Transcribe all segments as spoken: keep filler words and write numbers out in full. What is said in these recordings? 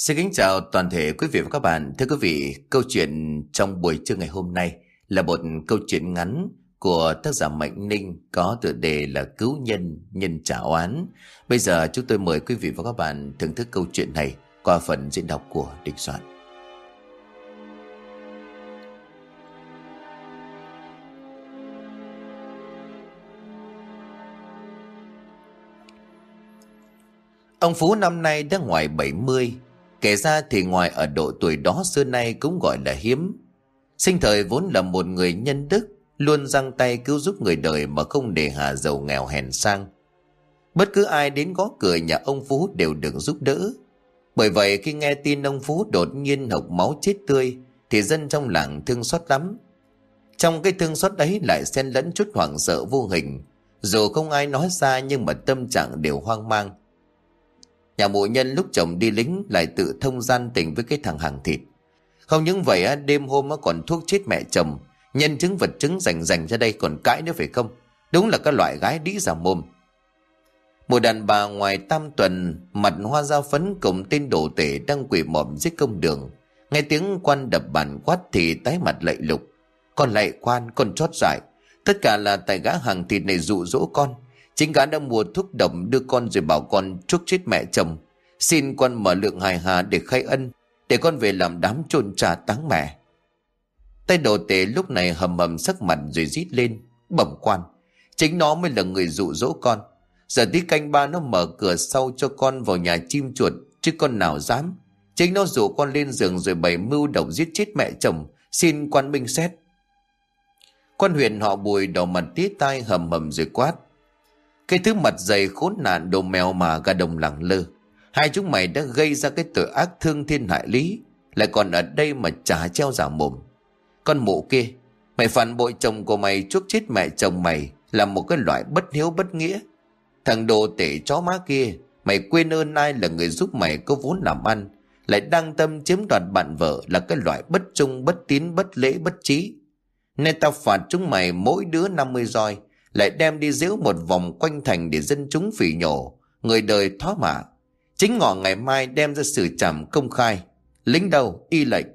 Xin kính chào toàn thể quý vị và các bạn. Thưa quý vị, câu chuyện trong buổi trưa ngày hôm nay là một câu chuyện ngắn của tác giả Mạnh Ninh có tựa đề là Cứu nhân nhân trả oán. Bây giờ chúng tôi mời quý vị và các bạn thưởng thức câu chuyện này qua phần diễn đọc của Đình Soạn. Ông Phú năm nay đã ngoài bảy mươi. Kể ra thì ngoài ở độ tuổi đó xưa nay cũng gọi là hiếm. Sinh thời vốn là một người nhân đức, luôn giang tay cứu giúp người đời mà không để hà giàu nghèo hèn sang. Bất cứ ai đến gõ cửa nhà ông Phú đều được giúp đỡ. Bởi vậy khi nghe tin ông Phú đột nhiên hộc máu chết tươi thì dân trong làng thương xót lắm. Trong cái thương xót ấy lại xen lẫn chút hoảng sợ vô hình. Dù không ai nói ra nhưng mà tâm trạng đều hoang mang. Nhà mụ Nhân lúc chồng đi lính lại tự thông gian tình với cái thằng hàng thịt. Không những vậy đêm hôm còn thuốc chết mẹ chồng. Nhân chứng vật chứng rành rành ra đây còn cãi nữa phải không? Đúng là cái loại gái đĩ ra mồm. Một đàn bà ngoài tam tuần, mặt hoa da phấn cùng tên đồ tể đang quỳ mọm dưới công đường. Nghe tiếng quan đập bàn quát thì tái mặt lạy lục. Con lạy quan, con chót dại. Tất cả là tại gã hàng thịt này dụ dỗ con. Chính gã đã mua thuốc độc đưa con rồi bảo con chuốc chết mẹ chồng. Xin quan mở lượng hài hà để khai ân, để con về làm đám chôn trà táng mẹ. Tay đồ tể lúc này hầm hầm sắc mặt rồi rít lên. Bẩm quan, chính nó mới là người dụ dỗ con. Giờ tí canh ba nó mở cửa sau cho con vào nhà chim chuột, chứ con nào dám. Chính nó dụ con lên giường rồi bày mưu độc giết chết mẹ chồng. Xin quan minh xét. Quan huyện họ Bùi đầu mặt tía tai hầm hầm rồi quát. Cái thứ mặt dày khốn nạn đồ mèo mà gà đồng lẳng lơ. Hai chúng mày đã gây ra cái tội ác thương thiên hại lý, lại còn ở đây mà chả treo giả mồm. Con mụ kia, mày phản bội chồng của mày chuốc chết mẹ chồng mày là một cái loại bất hiếu bất nghĩa. Thằng đồ tể chó má kia, mày quên ơn ai là người giúp mày có vốn làm ăn, lại đang tâm chiếm đoạt bạn vợ là cái loại bất trung bất tín bất lễ bất trí. Nên tao phạt chúng mày mỗi đứa năm mươi roi, lại đem đi giễu một vòng quanh thành để dân chúng phỉ nhổ, người đời thoá mạ. Chính ngọ ngày mai đem ra xử trảm công khai. Lính đâu y lệnh.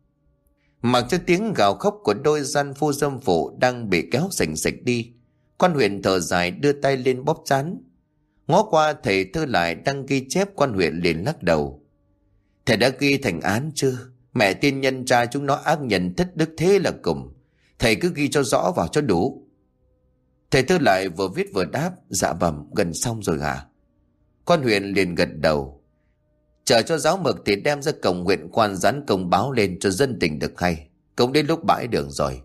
Mặc cho tiếng gào khóc của đôi gian phu dâm phụ đang bị kéo sành sạch đi, quan huyện thở dài đưa tay lên bóp trán. Ngó qua thầy Thư Lại đang ghi chép, quan huyện liền lắc đầu. Thầy đã ghi thành án chưa? Mẹ tiên nhân cha chúng nó ác nhân thất đức thế là cùng. Thầy cứ ghi cho rõ vào cho đủ. Thầy Thư Lại vừa viết vừa đáp. Dạ bẩm, gần xong rồi hả? Quan huyện liền gật đầu. Chờ cho giáo mực thì đem ra cổng huyện quan dán công báo lên cho dân tình được hay. Cũng đến lúc bãi đường rồi.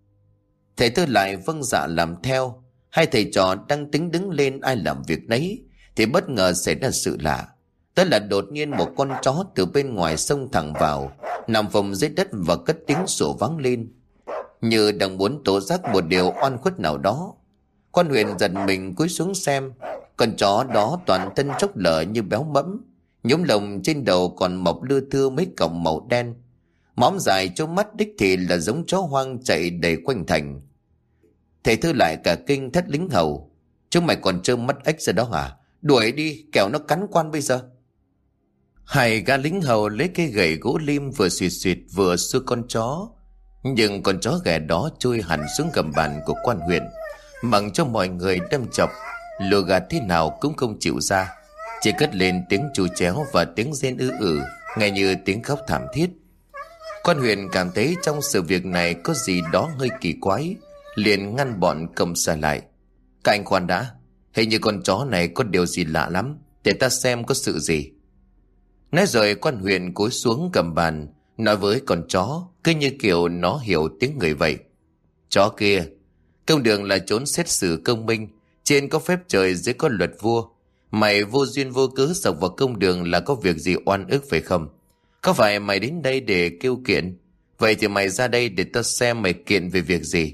Thầy Thư Lại vâng dạ làm theo. Hai thầy trò đang tính đứng lên ai làm việc nấy thì bất ngờ xảy ra sự lạ. Tức là đột nhiên một con chó từ bên ngoài xông thẳng vào, nằm phồng dưới đất và cất tiếng sủa vang lên, như đang muốn tố giác một điều oan khuất nào đó. Quan huyện giật mình cúi xuống xem. Con chó đó toàn thân chốc lở như béo mẫm, nhúm lồng trên đầu còn mọc lưa thưa mấy cọng màu đen. Móm dài chỗ mắt đích thì là giống chó hoang chạy đầy quanh thành. Thầy Thư Lại cả kinh thất lính hầu. Chúng mày còn trơ mắt ếch ra đó hả? Đuổi đi, kẻo nó cắn quan bây giờ. Hai gã lính hầu lấy cây gậy gỗ lim vừa xịt xịt vừa xua con chó. Nhưng con chó ghẻ đó chui hẳn xuống gầm bàn của quan huyện, mặc cho mọi người đâm chọc, lùa gạt thế nào cũng không chịu ra, chỉ cất lên tiếng chu chéo và tiếng rên ư ử, nghe như tiếng khóc thảm thiết. Quan huyện cảm thấy trong sự việc này có gì đó hơi kỳ quái, liền ngăn bọn công xa lại. Các anh khoan đã, hình như con chó này có điều gì lạ lắm, để ta xem có sự gì. Nói rồi quan huyện cúi xuống cầm bàn, nói với con chó, cứ như kiểu nó hiểu tiếng người vậy. Chó kia, công đường là chốn xét xử công minh, trên có phép trời dưới có luật vua. Mày vô duyên vô cớ sộc vào công đường là có việc gì oan ức phải không? Có phải mày đến đây để kêu kiện? Vậy thì mày ra đây để tao xem mày kiện về việc gì.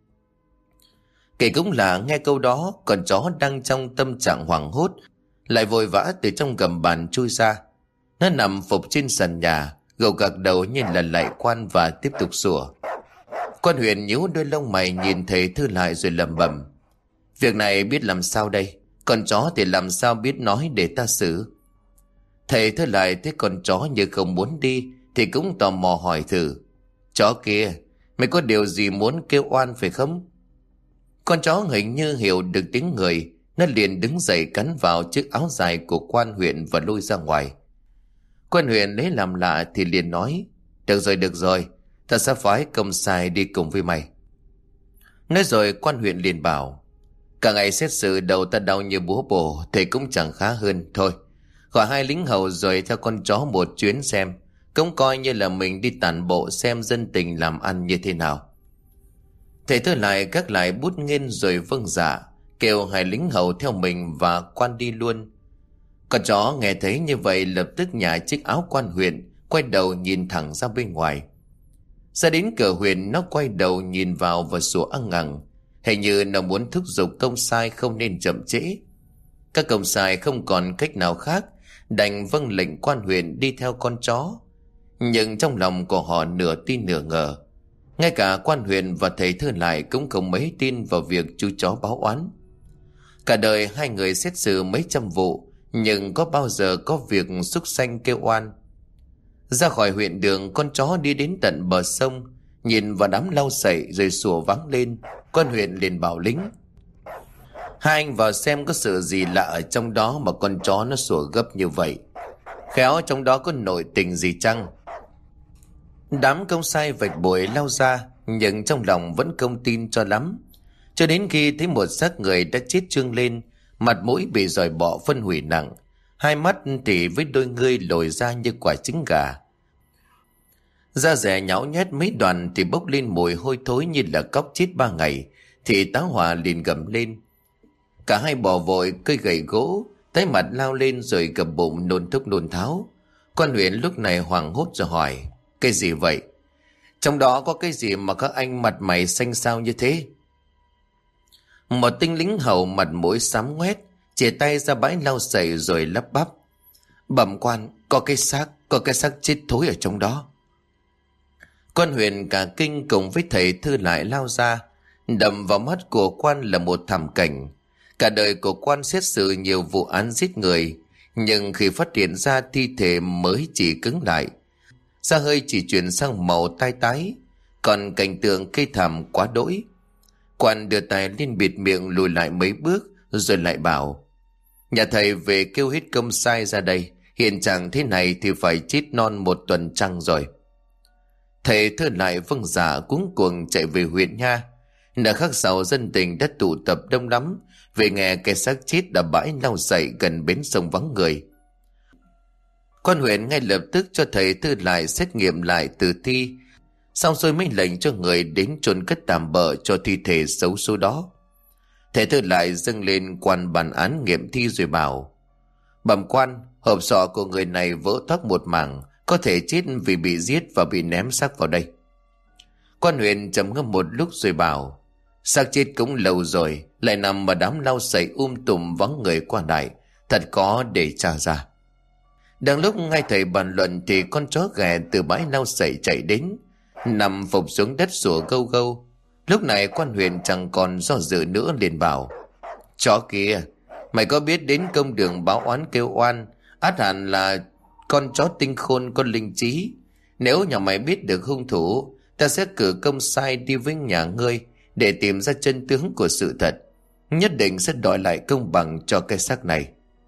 Kể cũng là nghe câu đó, con chó đang trong tâm trạng hoảng hốt lại vội vã từ trong gầm bàn chui ra. Nó nằm phục trên sàn nhà, gầu gật đầu như là lạy quan và tiếp tục sủa. Quan huyện nhíu đôi lông mày nhìn thầy Thư Lại rồi lẩm bẩm. Việc này biết làm sao đây? Con chó thì làm sao biết nói để ta xử? Thầy Thư Lại thấy con chó như không muốn đi thì cũng tò mò hỏi thử: Chó kia, mày có điều gì muốn kêu oan phải không? Con chó hình như hiểu được tiếng người, nó liền đứng dậy cắn vào chiếc áo dài của quan huyện và lôi ra ngoài. Quan huyện lấy làm lạ thì liền nói: Được rồi, được rồi, ta sẽ phái công sai đi cùng với mày. Nói rồi quan huyện liền bảo: Cả ngày xét xử đầu ta đau như búa bổ thì cũng chẳng khá hơn. Thôi, gọi hai lính hầu rồi theo con chó một chuyến xem, cũng coi như là mình đi tản bộ xem dân tình làm ăn như thế nào. Thầy Thư Lại gác lại bút nghiên rồi vâng dạ, kêu hai lính hầu theo mình và quan đi luôn. Con chó nghe thấy như vậy lập tức nhả chiếc áo quan huyện, quay đầu nhìn thẳng ra bên ngoài. Ra đến cửa huyện, nó quay đầu nhìn vào và sủa ăng ẳng, hình như nó muốn thúc giục công sai không nên chậm trễ. Các công sai không còn cách nào khác, đành vâng lệnh quan huyện đi theo con chó. Nhưng trong lòng của họ nửa tin nửa ngờ. Ngay cả quan huyện và thầy Thư Lại cũng không mấy tin vào việc chú chó báo oán. Cả đời hai người xét xử mấy trăm vụ, nhưng có bao giờ có việc súc sanh kêu oan. Ra khỏi huyện đường, con chó đi đến tận bờ sông, nhìn vào đám lau sậy rồi sủa vắng lên. Quan huyện liền bảo lính: Hai anh vào xem có sự gì lạ ở trong đó mà con chó nó sủa gấp như vậy. Khéo trong đó có nội tình gì chăng? Đám công sai vạch bội lao ra, nhưng trong lòng vẫn không tin cho lắm. Cho đến khi thấy một xác người đã chết trương lên, mặt mũi bị dòi bọ phân hủy nặng, hai mắt thì với đôi ngươi lồi ra như quả trứng gà. Da rẻ nhão nhét mấy đoàn thì bốc lên mùi hôi thối như là cóc chết ba ngày, thì tá hỏa liền gầm lên. Cả hai bò vội cây gậy gỗ, tái mặt lao lên rồi gầm bụng nôn thốc nôn tháo. Quan huyện lúc này hoảng hốt rồi hỏi: Cái gì vậy? Trong đó có cái gì mà các anh mặt mày xanh xao như thế? Một tinh lính hầu mặt mũi xám ngoét, chìa tay ra bãi lau sậy rồi lắp bắp: Bẩm quan, có cái xác, có cái xác chết thối ở trong đó. Quan huyện cả kinh cùng với thầy Thư Lại lao ra. Đầm vào mắt của quan là một thảm cảnh. Cả đời của quan xét xử nhiều vụ án giết người, nhưng khi phát hiện ra thi thể mới chỉ cứng lại, da hơi chỉ chuyển sang màu tai tái, còn cảnh tượng cây thảm quá đỗi. Quan đưa tay lên bịt miệng lùi lại mấy bước rồi lại bảo: Nhà thầy về kêu hết công sai ra đây, hiện trạng thế này thì phải chết non một tuần trăng rồi. Thầy Thư Lại vâng dạ cuống cuồng chạy về huyện nha. Nửa khắc sau dân tình đã tụ tập đông lắm về nghe cái xác chết đã bãi lau sậy gần bến sông vắng người. Quan huyện ngay lập tức cho thầy Thư Lại xét nghiệm lại tử thi, xong rồi mới lệnh cho người đến chôn cất tạm bợ cho thi thể xấu số đó. Thầy Thư Lại dâng lên quan bản án nghiệm thi rồi bảo: Bẩm quan, hộp sọ của người này vỡ toác một mảng, có thể chết vì bị giết và bị ném xác vào đây. Quan huyện trầm ngâm một lúc rồi bảo: Xác chết cũng lâu rồi, lại nằm ở đám lau sậy um tùm vắng người qua lại, thật có để tra ra. Đang lúc ngay thầy bàn luận thì con chó ghẻ từ bãi lau sậy chạy đến, nằm phục xuống đất sủa gâu gâu. Lúc này quan huyện chẳng còn do dự nữa liền bảo: Chó kia, mày có biết đến công đường báo oán kêu oan, ắt hẳn là con chó tinh khôn có linh trí. Nếu nhà mày biết được hung thủ, ta sẽ cử công sai đi với nhà ngươi để tìm ra chân tướng của sự thật, nhất định sẽ đòi lại công bằng cho cái xác này.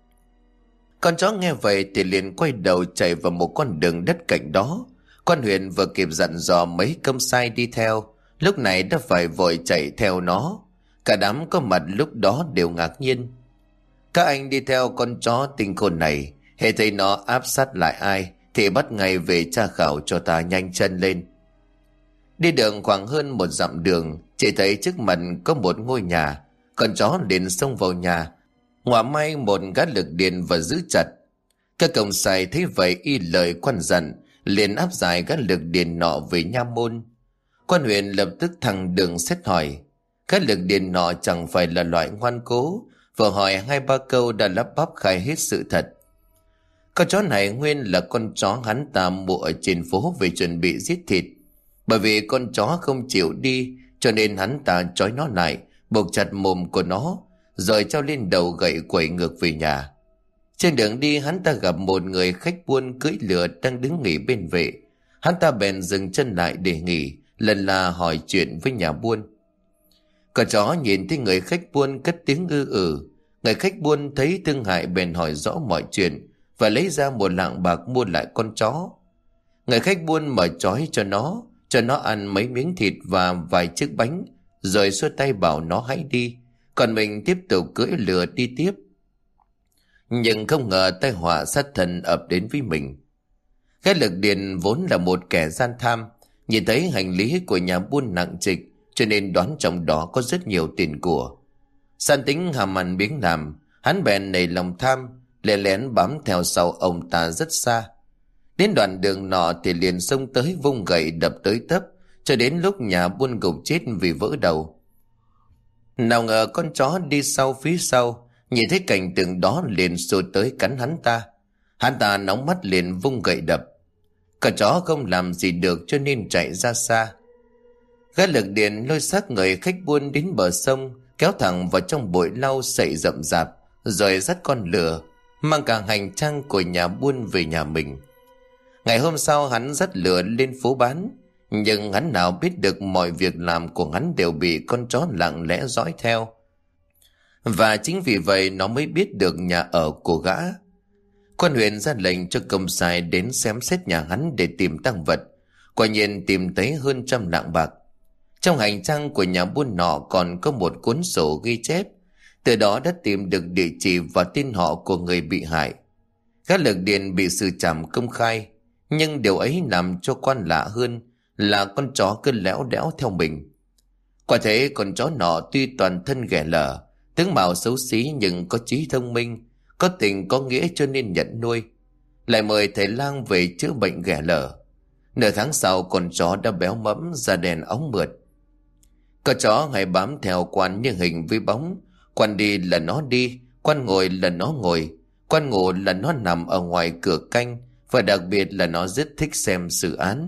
Con chó nghe vậy thì liền quay đầu chạy vào một con đường đất cạnh đó. Quan huyện vừa kịp dặn dò mấy công sai đi theo, lúc này đã phải vội chạy theo nó. Cả đám có mặt lúc đó đều ngạc nhiên. Các anh đi theo con chó tinh khôn này, hễ thấy nó áp sát lại ai thì bắt ngay về tra khảo cho ta nhanh chân lên. Đi đường khoảng hơn một dặm đường, chỉ thấy trước mặt có một ngôi nhà. Con chó liền xông vào nhà, ngoả may một gã lực điện và giữ chặt. Các công sai thấy vậy y lời quan dặn, liền áp giải gã lực điện nọ về nha môn. Quan huyện lập tức thẳng đường xét hỏi. Gã lực điện nọ chẳng phải là loại ngoan cố, vừa hỏi hai ba câu đã lắp bắp khai hết sự thật. Con chó này nguyên là con chó hắn ta mua ở trên phố về chuẩn bị giết thịt. Bởi vì con chó không chịu đi, cho nên hắn ta trói nó lại, buộc chặt mồm của nó, rồi treo lên đầu gậy quẩy ngược về nhà. Trên đường đi hắn ta gặp một người khách buôn cưỡi lừa đang đứng nghỉ bên vệ. Hắn ta bèn dừng chân lại để nghỉ, lần là hỏi chuyện với nhà buôn. Con chó nhìn thấy người khách buôn cất tiếng ư ử. Người khách buôn thấy thương hại bèn hỏi rõ mọi chuyện và lấy ra một lạng bạc mua lại con chó. Người khách buôn mở trói cho nó, cho nó ăn mấy miếng thịt và vài chiếc bánh, rồi xua tay bảo nó hãy đi, còn mình tiếp tục cưỡi lừa đi tiếp. Nhưng không ngờ tai họa sát thân ập đến với mình. Gã Lực Điền vốn là một kẻ gian tham, nhìn thấy hành lý của nhà buôn nặng trịch, cho nên đoán trong đó có rất nhiều tiền của. San tính hàm ăn biếng làm, hắn bèn nảy lòng tham, lén lén bám theo sau ông ta rất xa. Đến đoạn đường nọ thì liền xông tới vung gậy đập tới tấp, cho đến lúc nhà buôn gục chết vì vỡ đầu. Nào ngờ con chó đi sau phía sau, nhìn thấy cảnh tượng đó liền xô tới cắn hắn ta. Hắn ta nóng mắt liền vung gậy đập. Con chó không làm gì được cho nên chạy ra xa. Gã Lực Điền lôi xác người khách buôn đến bờ sông, kéo thẳng vào trong bụi lau sậy rậm rạp, rồi dắt con lừa, mang cả hành trang của nhà buôn về nhà mình. Ngày hôm sau hắn dắt lừa lên phố bán, nhưng hắn nào biết được mọi việc làm của hắn đều bị con chó lặng lẽ dõi theo. Và chính vì vậy nó mới biết được nhà ở của gã. Quan huyện ra lệnh cho công sai đến xem xét nhà hắn để tìm tang vật. Quả nhiên tìm thấy hơn trăm lạng bạc. Trong hành trang của nhà buôn nọ còn có một cuốn sổ ghi chép, từ đó đã tìm được địa chỉ và tên họ của người bị hại. Gã Lực Điền bị xử trảm công khai, nhưng điều ấy làm cho quan lạ hơn là con chó cứ léo đẽo theo mình. Quả thế con chó nọ tuy toàn thân ghẻ lở, tướng mạo xấu xí nhưng có trí thông minh, có tình có nghĩa cho nên nhận nuôi. Lại mời thầy lang về chữa bệnh ghẻ lở. Nửa tháng sau con chó đã béo mẫm, da đen óng mượt. Con chó hay bám theo quan như hình với bóng. Quan đi là nó đi, quan ngồi là nó ngồi, quan ngủ là nó nằm ở ngoài cửa canh, và đặc biệt là nó rất thích xem xử án.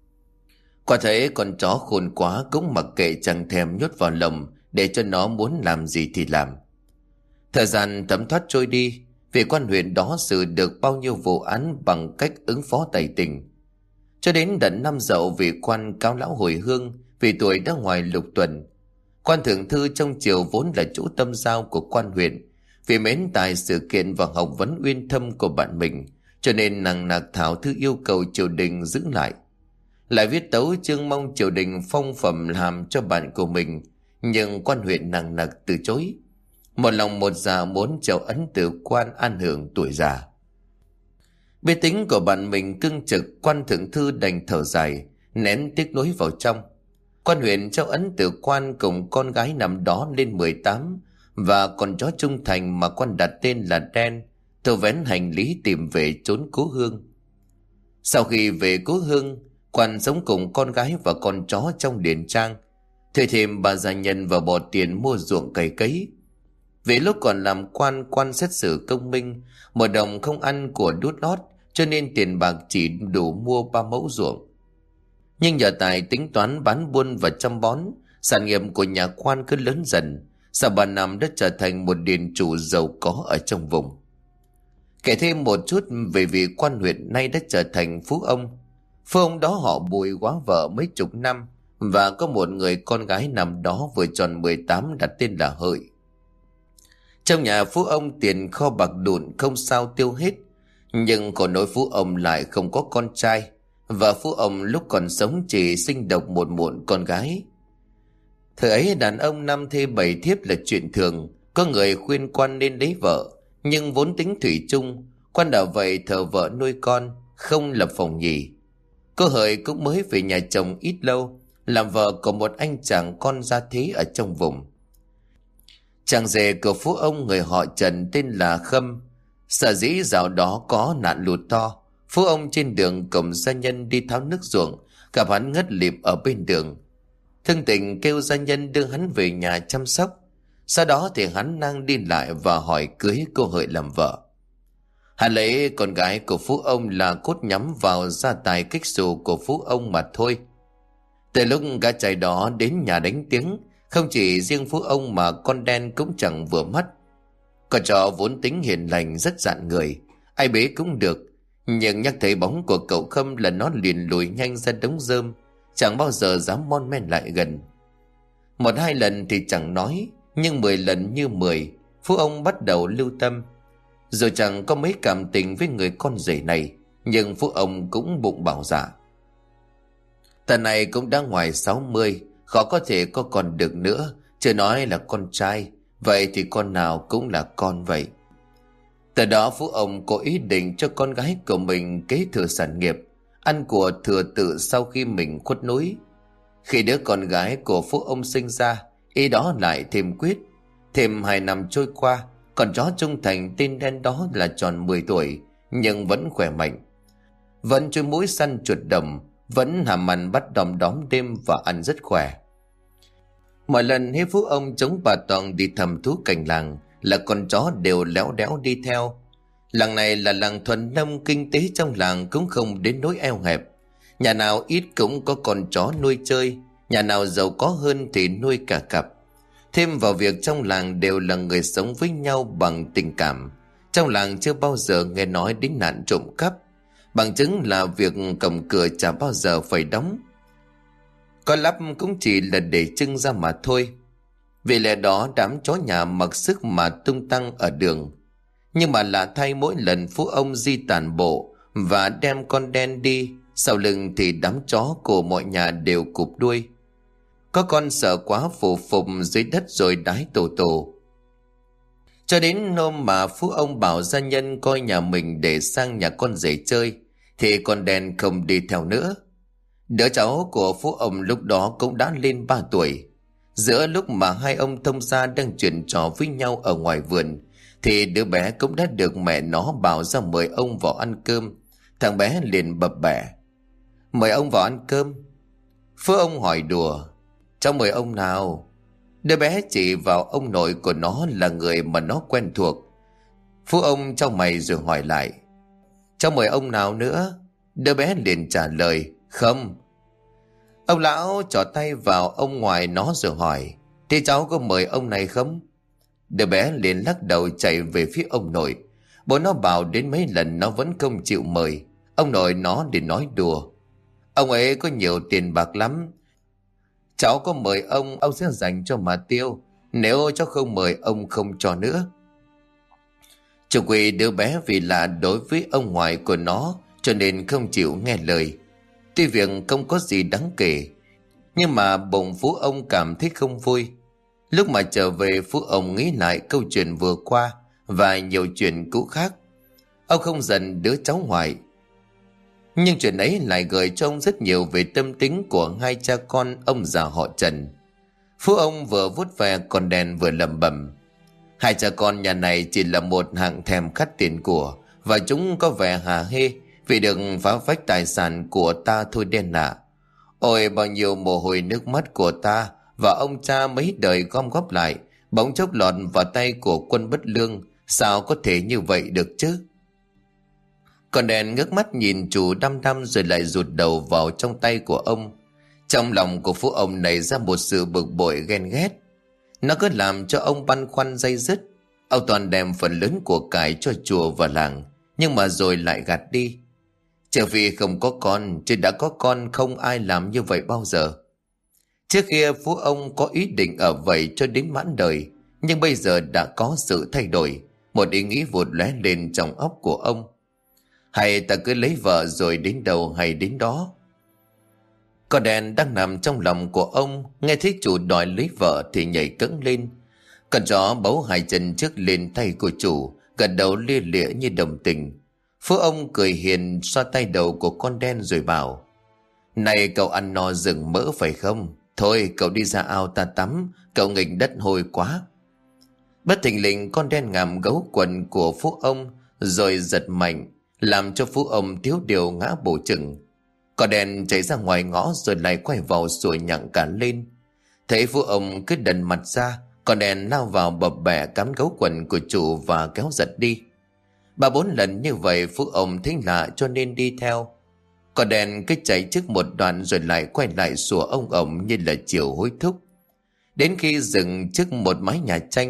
Quả thấy con chó khôn quá cũng mặc kệ, chẳng thèm nhốt vào lồng để cho nó muốn làm gì thì làm. Thời gian thấm thoát trôi đi, vị quan huyện đó xử được bao nhiêu vụ án bằng cách ứng phó tày tình. Cho đến đợt năm Dậu, vị quan cáo lão hồi hương vì tuổi đã ngoài lục tuần. Quan thượng thư trong triều vốn là chủ tâm giao của quan huyện, vì mến tài sự kiện và học vấn uyên thâm của bạn mình, cho nên nằng nặc thảo thư yêu cầu triều đình giữ lại. Lại viết tấu chương mong triều đình phong phẩm làm cho bạn của mình, nhưng quan huyện nằng nặc từ chối. Một lòng một dạ muốn Châu Ấn từ quan an hưởng tuổi già. Biết tính của bạn mình cương trực, quan thượng thư đành thở dài, nén tiếc nuối vào trong. Quan huyện Châu Ấn từ quan cùng con gái năm đó lên mười tám, và con chó trung thành mà quan đặt tên là Đen, thâu vén hành lý tìm về trốn cố hương. Sau khi về cố hương, quan sống cùng con gái và con chó trong điền trang, thuê thêm bà gia nhân và bỏ tiền mua ruộng cày cấy. Vì lúc còn làm quan, quan xét xử công minh, một đồng không ăn của đút lót, cho nên tiền bạc chỉ đủ mua ba mẫu ruộng. Nhưng nhờ tài tính toán bán buôn và chăm bón, sản nghiệp của nhà quan cứ lớn dần, sau ba năm đã trở thành một điền chủ giàu có ở trong vùng. Kể thêm một chút về vị quan huyện nay đã trở thành phú ông. Phú ông đó họ Bùi, quá vợ mấy chục năm, và có một người con gái năm đó vừa tròn mười tám đặt tên là Hợi. Trong nhà phú ông tiền kho bạc đụn không sao tiêu hết, nhưng còn nỗi phú ông lại không có con trai, và phú ông lúc còn sống chỉ sinh độc một muộn con gái. Thời ấy đàn ông năm thê bảy thiếp là chuyện thường, có người khuyên quan nên lấy vợ, nhưng vốn tính thủy chung, quan đã vậy thờ vợ nuôi con, không lập phòng nhì. Cô Hợi cũng mới về nhà chồng ít lâu, làm vợ của một anh chàng con gia thế ở trong vùng. Chàng rể của phú ông người họ Trần tên là Khâm. Sở dĩ dạo đó có nạn lụt to, phú ông trên đường cùng gia nhân đi tháo nước ruộng, gặp hắn ngất lịm ở bên đường. Thương tình kêu gia nhân đưa hắn về nhà chăm sóc. Sau đó thì hắn năng đi lại và hỏi cưới cô Hợi làm vợ. Hắn lấy con gái của phú ông là cốt nhắm vào gia tài kích xù của phú ông mà thôi. Từ lúc gã trai đó đến nhà đánh tiếng, không chỉ riêng phú ông mà con Đen cũng chẳng vừa mắt. Con chó vốn tính hiền lành rất dạn người, ai bế cũng được, nhưng nhắc thấy bóng của cậu Khâm là nó liền lùi nhanh ra đống rơm, chẳng bao giờ dám mon men lại gần. Một hai lần thì chẳng nói, nhưng mười lần như mười, Phú ông bắt đầu lưu tâm. Dù chẳng có mấy cảm tình với người con rể này, nhưng Phú ông cũng bụng bảo dạ. Thằng này cũng đã ngoài sáu mươi, khó có thể có con được nữa, chưa nói là con trai, vậy thì con nào cũng là con vậy. Từ đó Phú ông có ý định cho con gái của mình kế thừa sản nghiệp, ăn của thừa tự sau khi mình khuất núi. Khi đứa con gái của Phú ông sinh ra, ý đó lại thêm quyết. Thêm hai năm trôi qua, con chó trung thành tên đen đó là tròn mười tuổi, nhưng vẫn khỏe mạnh. Vẫn chui mũi săn chuột đồng, vẫn hàm ăn bắt đom đóm đêm và ăn rất khỏe. Mọi lần hiếp Phú ông chống bà Toàn đi thăm thú cảnh làng là con chó đều léo đéo đi theo. Làng này là làng thuần nông, kinh tế trong làng cũng không đến nỗi eo hẹp. Nhà nào ít cũng có con chó nuôi chơi, nhà nào giàu có hơn thì nuôi cả cặp. Thêm vào việc trong làng đều là người sống với nhau bằng tình cảm. Trong làng chưa bao giờ nghe nói đến nạn trộm cắp, bằng chứng là việc cổng cửa chả bao giờ phải đóng. Có lắp cũng chỉ là để trưng ra mà thôi. Vì lẽ đó đám chó nhà mặc sức mà tung tăng ở đường. Nhưng mà lạ thay, mỗi lần Phú ông di tản bộ và đem con đen đi, sau lưng thì đám chó của mọi nhà đều cụp đuôi. Có con sợ quá phủ phục dưới đất rồi đái tổ tổ. Cho đến hôm mà Phú ông bảo gia nhân coi nhà mình để sang nhà con rể chơi, thì con đen không đi theo nữa. Đứa cháu của Phú ông lúc đó cũng đã lên ba tuổi. Giữa lúc mà hai ông thông gia đang chuyện trò với nhau ở ngoài vườn, thì đứa bé cũng đã được mẹ nó bảo ra mời ông vào ăn cơm. Thằng bé liền bập bẹ: "Mời ông vào ăn cơm?" Phú ông hỏi đùa: "Cháu mời ông nào?" Đứa bé chỉ vào ông nội của nó là người mà nó quen thuộc. Phú ông chau mày rồi hỏi lại: "Cháu mời ông nào nữa?" Đứa bé liền trả lời: "Không." Ông lão trỏ tay vào ông ngoại nó rồi hỏi: "Thế cháu có mời ông này không?" Đứa bé liền lắc đầu chạy về phía ông nội. Bố nó bảo đến mấy lần nó vẫn không chịu mời. Ông nội nó để nói đùa: "Ông ấy có nhiều tiền bạc lắm, cháu có mời ông, ông sẽ dành cho mà tiêu. Nếu cháu không mời, ông không cho nữa." Chủ quỷ đứa bé vì lạ đối với ông ngoại của nó, cho nên không chịu nghe lời. Tuy việc không có gì đáng kể, nhưng mà bụng Phú ông cảm thấy không vui. Lúc mà trở về, Phú ông nghĩ lại câu chuyện vừa qua và nhiều chuyện cũ khác. Ông không giận đứa cháu ngoại, nhưng chuyện ấy lại gợi cho ông rất nhiều về tâm tính của hai cha con ông già họ Trần. Phú ông vừa vuốt ve con đèn vừa lẩm bẩm: "Hai cha con nhà này chỉ là một hạng thèm khát tiền của, và chúng có vẻ hả hê vì được phá phách tài sản của ta thôi đen ạ. Ôi bao nhiêu mồ hôi nước mắt của ta và ông cha mấy đời gom góp lại, bỗng chốc lọt vào tay của quân bất lương, sao có thể như vậy được chứ?" Con đèn ngước mắt nhìn chủ đăm đăm rồi lại rụt đầu vào trong tay của ông. Trong lòng của Phú ông nảy ra một sự bực bội ghen ghét. Nó cứ làm cho ông băn khoăn day dứt. Ông toàn đem phần lớn của cải cho chùa và làng, nhưng mà rồi lại gạt đi. Chỉ vì không có con, chứ đã có con không ai làm như vậy bao giờ. Trước kia Phú ông có ý định ở vậy cho đến mãn đời, nhưng bây giờ đã có sự thay đổi. Một ý nghĩ vụt lóe lên trong óc của ông: hay ta cứ lấy vợ rồi đến đâu hay đến đó. Con đèn đang nằm trong lòng của ông, nghe thấy chủ đòi lấy vợ thì nhảy cẫng lên. Con chó bấu hai chân trước lên tay của chủ, gật đầu lia lịa như đồng tình. Phú ông cười hiền xoa tay đầu của con đen rồi bảo: "Này cậu ăn no rừng mỡ phải không? Thôi cậu đi ra ao ta tắm, cậu nghịch đất hôi quá." Bất thình lình con đen ngạm gấu quần của Phú ông rồi giật mạnh, làm cho Phú ông thiếu điều ngã bổ chừng. Con đen chạy ra ngoài ngõ rồi lại quay vào sủa nhặng cả lên. Thấy Phú ông cứ đần mặt ra, con đen lao vào bập bẹ cắn gấu quần của chủ và kéo giật đi. Ba bốn lần như vậy Phú ông thấy lạ cho nên đi theo. Con đen cứ chạy trước một đoạn rồi lại quay lại sủa ông ổng như là chiều hối thúc. Đến khi dừng trước một mái nhà tranh,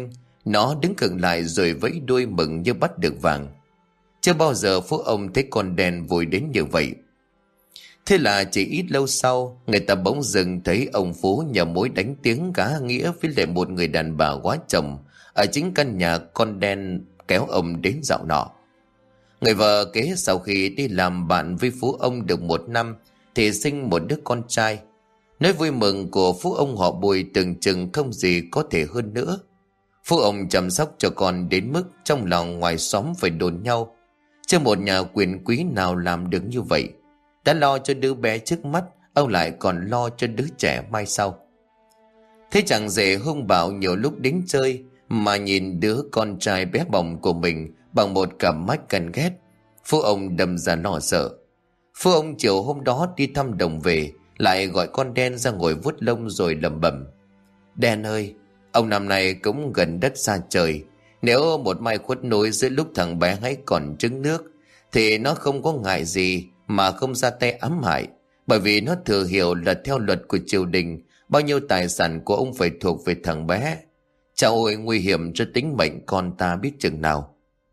Nó đứng khựng lại rồi vẫy đuôi mừng như bắt được vàng. Chưa bao giờ Phú ông thấy con đen vui đến như vậy. Thế là chỉ ít lâu sau, người ta bỗng dừng thấy ông Phú nhờ mối đánh tiếng cá nghĩa với lại một người đàn bà quá chồng ở chính căn nhà con đen kéo ông đến dạo nọ. Người vợ kế sau khi đi làm bạn với Phú ông được một năm thì sinh một đứa con trai. Nói vui mừng của Phú ông họ Bùi tưởng chừng không gì có thể hơn nữa. Phú ông chăm sóc cho con đến mức trong lòng ngoài xóm phải đồn nhau. Chưa một nhà quyền quý nào làm được như vậy. Đã lo cho đứa bé trước mắt, ông lại còn lo cho đứa trẻ mai sau. Thế chẳng dễ hung bạo nhiều lúc đến chơi mà nhìn đứa con trai bé bỏng của mình bằng một cặp mắt căm ghét, Phú ông đâm ra lo sợ. Phú ông chiều hôm đó đi thăm đồng về, lại gọi con đen ra ngồi vuốt lông rồi lẩm bẩm: Đen ơi, ông năm nay cũng gần đất xa trời. Nếu một mai khuất nối giữa lúc thằng bé hãy còn trứng nước thì nó không có ngại gì mà không ra tay ám hại, bởi vì nó thừa hiểu là theo luật của triều đình, bao nhiêu tài sản của ông phải thuộc về thằng bé. Chao ôi, nguy hiểm cho tính mệnh con ta biết chừng nào.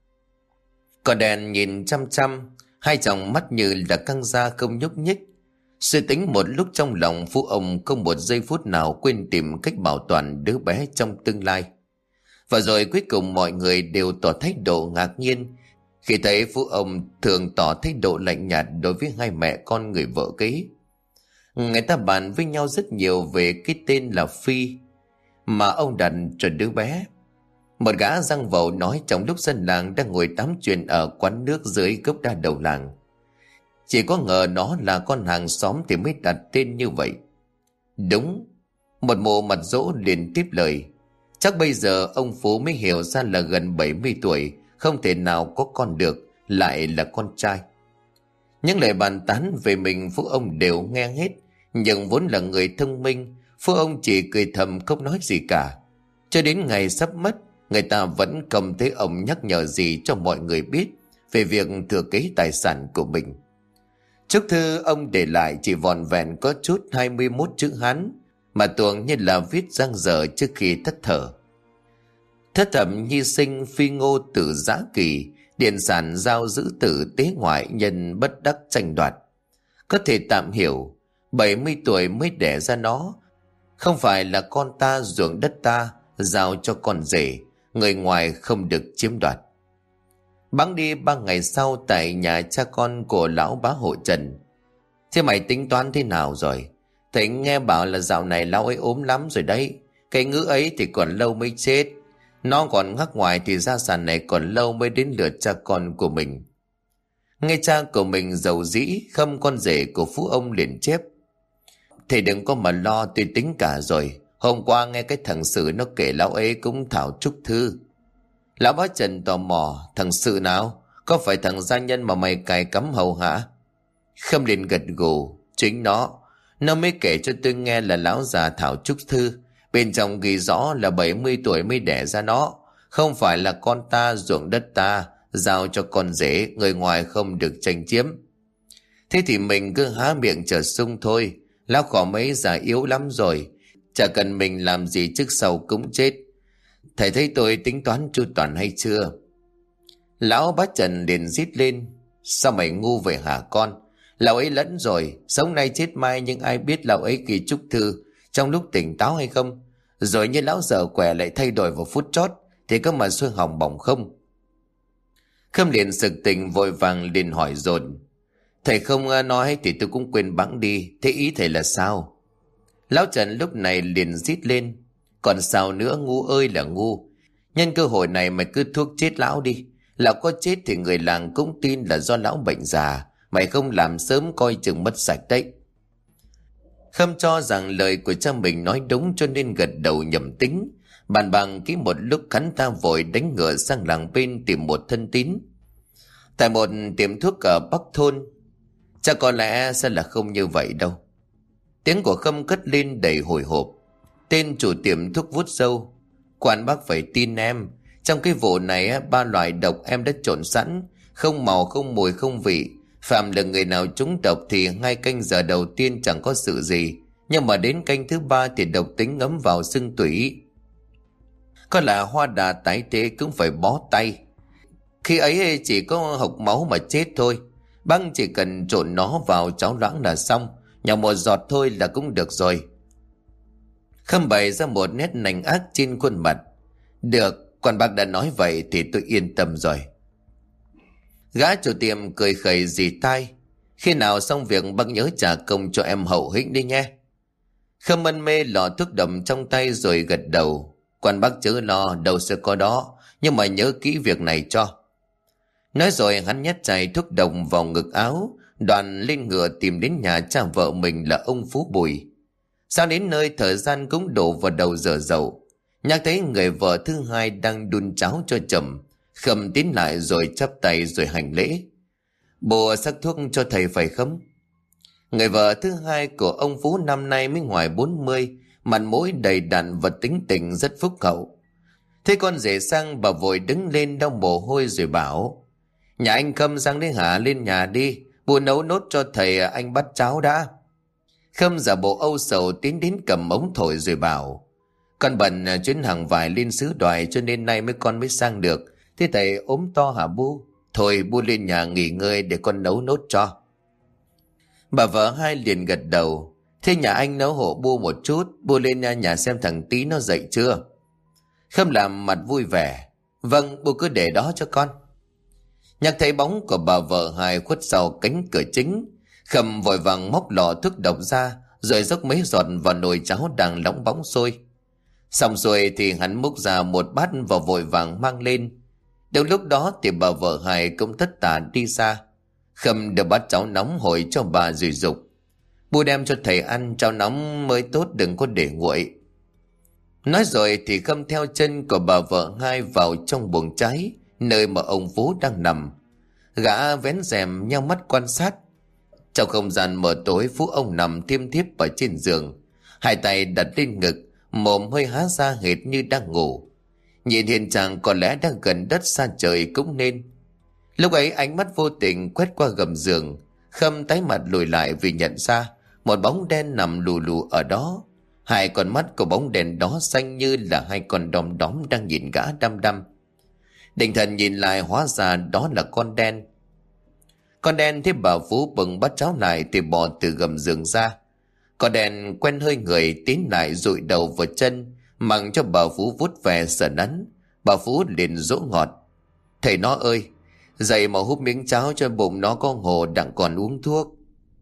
Con đèn nhìn chăm chăm, hai tròng mắt như là căng ra không nhúc nhích. Suy tính một lúc trong lòng, Phú ông không một giây phút nào quên tìm cách bảo toàn đứa bé trong tương lai. Và rồi cuối cùng mọi người đều tỏ thái độ ngạc nhiên khi thấy Phú ông thường tỏ thái độ lạnh nhạt đối với hai mẹ con người vợ kế. Người ta bàn với nhau rất nhiều về cái tên là Phi mà ông đặt cho đứa bé. Một gã răng vầu nói trong lúc dân làng đang ngồi tám chuyện ở quán nước dưới gốc đa đầu làng. Chỉ có ngờ nó là con hàng xóm thì mới đặt tên như vậy. Đúng, một mụ mặt dỗ liền tiếp lời: Chắc bây giờ ông Phú mới hiểu ra là gần bảy mươi tuổi, không thể nào có con được, lại là con trai. Những lời bàn tán về mình Phú ông đều nghe hết, nhưng vốn là người thông minh, Phú ông chỉ cười thầm không nói gì cả. Cho đến ngày sắp mất, người ta vẫn không thấy ông nhắc nhở gì cho mọi người biết về việc thừa kế tài sản của mình. Chúc thư ông để lại chỉ vòn vẹn có chút hai mươi mốt chữ Hán, mà tưởng như là viết dang dở trước khi thất thở. Thất thẩm nhi sinh phi ngô tử giã kỳ, điện sản giao giữ tử tế ngoại nhân bất đắc tranh đoạt. Có thể tạm hiểu, bảy mươi tuổi mới đẻ ra nó, không phải là con ta ruộng đất ta, giao cho con rể, người ngoài không được chiếm đoạt. Bẵng đi ba ngày sau tại nhà cha con của lão bá hộ Trần. Thế mày tính toán thế nào rồi? Thầy nghe bảo là dạo này lão ấy ốm lắm rồi đấy. Cái ngữ ấy thì còn lâu mới chết. Nó còn ngắc ngoài thì gia sản này còn lâu mới đến lượt cha con của mình. Nghe cha của mình giàu dĩ, Khâm con rể của Phú ông liền chép: Thầy đừng có mà lo, tôi tính cả rồi. Hôm qua nghe cái thằng Sự nó kể lão ấy cũng thảo chúc thư. Lão bá Trần tò mò: Thằng Sự nào? Có phải thằng gia nhân mà mày cài cắm hầu hả? Khâm liền gật gù: Chính nó. Nó mới kể cho tôi nghe là lão già thảo chúc thư, bên trong ghi rõ là bảy mươi tuổi mới đẻ ra nó, không phải là con ta ruộng đất ta, giao cho con rể, người ngoài không được tranh chiếm. Thế thì mình cứ há miệng chờ sung thôi. Lão khỏ mấy già yếu lắm rồi, chả cần mình làm gì trước sau cũng chết. Thầy thấy tôi tính toán chu toàn hay chưa? Lão bá Trần liền rít lên: Sao mày ngu vậy hả con? Lão ấy lẫn rồi, sống nay chết mai, nhưng ai biết lão ấy ghi chúc thư trong lúc tỉnh táo hay không? Rồi như lão dở quẻ lại thay đổi vào phút chót thì có mà xuôi hỏng bỏng không? Khâm liền sực tỉnh vội vàng liền hỏi dồn: Thầy không nói thì tôi cũng quên bẵng đi, thế ý thầy là sao? Lão Trần lúc này liền rít lên: Còn sao nữa, ngu ơi là ngu. Nhân cơ hội này mày cứ thuốc chết lão đi. Lão có chết thì người làng cũng tin là do lão bệnh già, mày không làm sớm coi chừng mất sạch đấy. Khâm cho rằng lời của cha mình nói đúng, cho nên gật đầu nhầm tính. Bàn bàng kỹ một lúc, hắn ta vội đánh ngựa sang làng bên tìm một thân tín. Tại một tiệm thuốc ở Bắc thôn. Chắc có lẽ sẽ là không như vậy đâu. Tiếng của Khâm cất lên đầy hồi hộp. Tên chủ tiệm thuốc vuốt râu: Quan bác phải tin em. Trong cái vụ này ba loại độc em đã trộn sẵn, không màu, không mùi, không vị. Phạm là người nào trúng độc thì ngay canh giờ đầu tiên chẳng có sự gì, nhưng mà đến canh thứ ba thì độc tính ngấm vào xương tủy. Có là hoa đà tái tế cũng phải bó tay. Khi ấy chỉ có hộc máu mà chết thôi. Bác chỉ cần trộn nó vào cháo loãng là xong, nhào một giọt thôi là cũng được rồi. Khâm bày ra một nét nành ác trên khuôn mặt. Được, quan bác đã nói vậy thì tôi yên tâm rồi. Gã chủ tiệm cười khẩy rì tai. Khi nào xong việc bác nhớ trả công cho em Hậu Hĩnh đi nghe. Khâm mân mê lọ thuốc đậm trong tay rồi gật đầu. Quan bác chớ lo, đâu sẽ có đó, nhưng mà nhớ kỹ việc này cho. Nói rồi hắn nhét chai thuốc độc vào ngực áo, đoàn lên ngựa tìm đến nhà cha vợ mình là ông Phú Bùi. Sang đến nơi thời gian cũng đổ vào đầu giờ dậu. Nhắc thấy người vợ thứ hai đang đun cháo cho chồng, Khâm tiến lại rồi chắp tay rồi hành lễ. Bồ sắc thuốc cho thầy phải không? Người vợ thứ hai của ông Phú năm nay mới ngoài bốn mươi, mặt mũi đầy đặn và tính tình rất phúc hậu. Thế con rể sang, bà vội đứng lên đau mồ hôi rồi bảo: Nhà anh Khâm sang đến hả, lên nhà đi, bố nấu nốt cho thầy, anh bắt cháo đã. Khâm giả bộ âu sầu tiến đến cầm ống thổi rồi bảo: Con bận chuyến hàng vải lên xứ Đoài cho nên nay mới con mới sang được. Thế thầy ốm to hả bu? Thôi bu lên nhà nghỉ ngơi để con nấu nốt cho. Bà vợ hai liền gật đầu. Thế nhà anh nấu hộ bu một chút, bu lên nhà, nhà xem thằng Tí nó dậy chưa. Khâm làm mặt vui vẻ: Vâng, bu cứ để đó cho con. Nhắc thấy bóng của bà vợ hai khuất sau cánh cửa chính, Khâm vội vàng móc lọ thuốc độc ra rồi dốc mấy giọt vào nồi cháo đang nóng bóng sôi. Xong rồi thì hắn múc ra một bát và vội vàng mang lên. Đến lúc đó thì bà vợ hai cũng tất tả đi ra. Khâm đưa bát cháo nóng hồi cho bà rồi dục: Bu đem cho thầy ăn, cháo nóng mới tốt, đừng có để nguội. Nói rồi thì Khâm theo chân của bà vợ hai vào trong buồng cháy, nơi mà ông Phú đang nằm. Gã vén rèm nheo mắt quan sát. Trong không gian mờ tối, Phú ông nằm thiêm thiếp ở trên giường, hai tay đặt lên ngực, mồm hơi há ra hệt như đang ngủ. Nhìn hiện trạng có lẽ đang gần đất xa trời cũng nên. Lúc ấy ánh mắt vô tình quét qua gầm giường. Khâm tái mặt lùi lại vì nhận ra một bóng đen nằm lù lù ở đó. Hai con mắt của bóng đèn đó xanh như là hai con đom đóm đang nhìn gã đăm đăm. Định thần nhìn lại, hóa ra đó là con đen. Con đen thấy bà Phú bừng bát cháo lại thì bò từ gầm giường ra. Con đen quen hơi người tiến lại dụi đầu vào chân, mặc cho bà Phú vuốt ve sờ nắn. Bà Phú liền dỗ ngọt: Thầy nó ơi, dậy mà húp miếng cháo cho bụng nó có hồ đặng còn uống thuốc.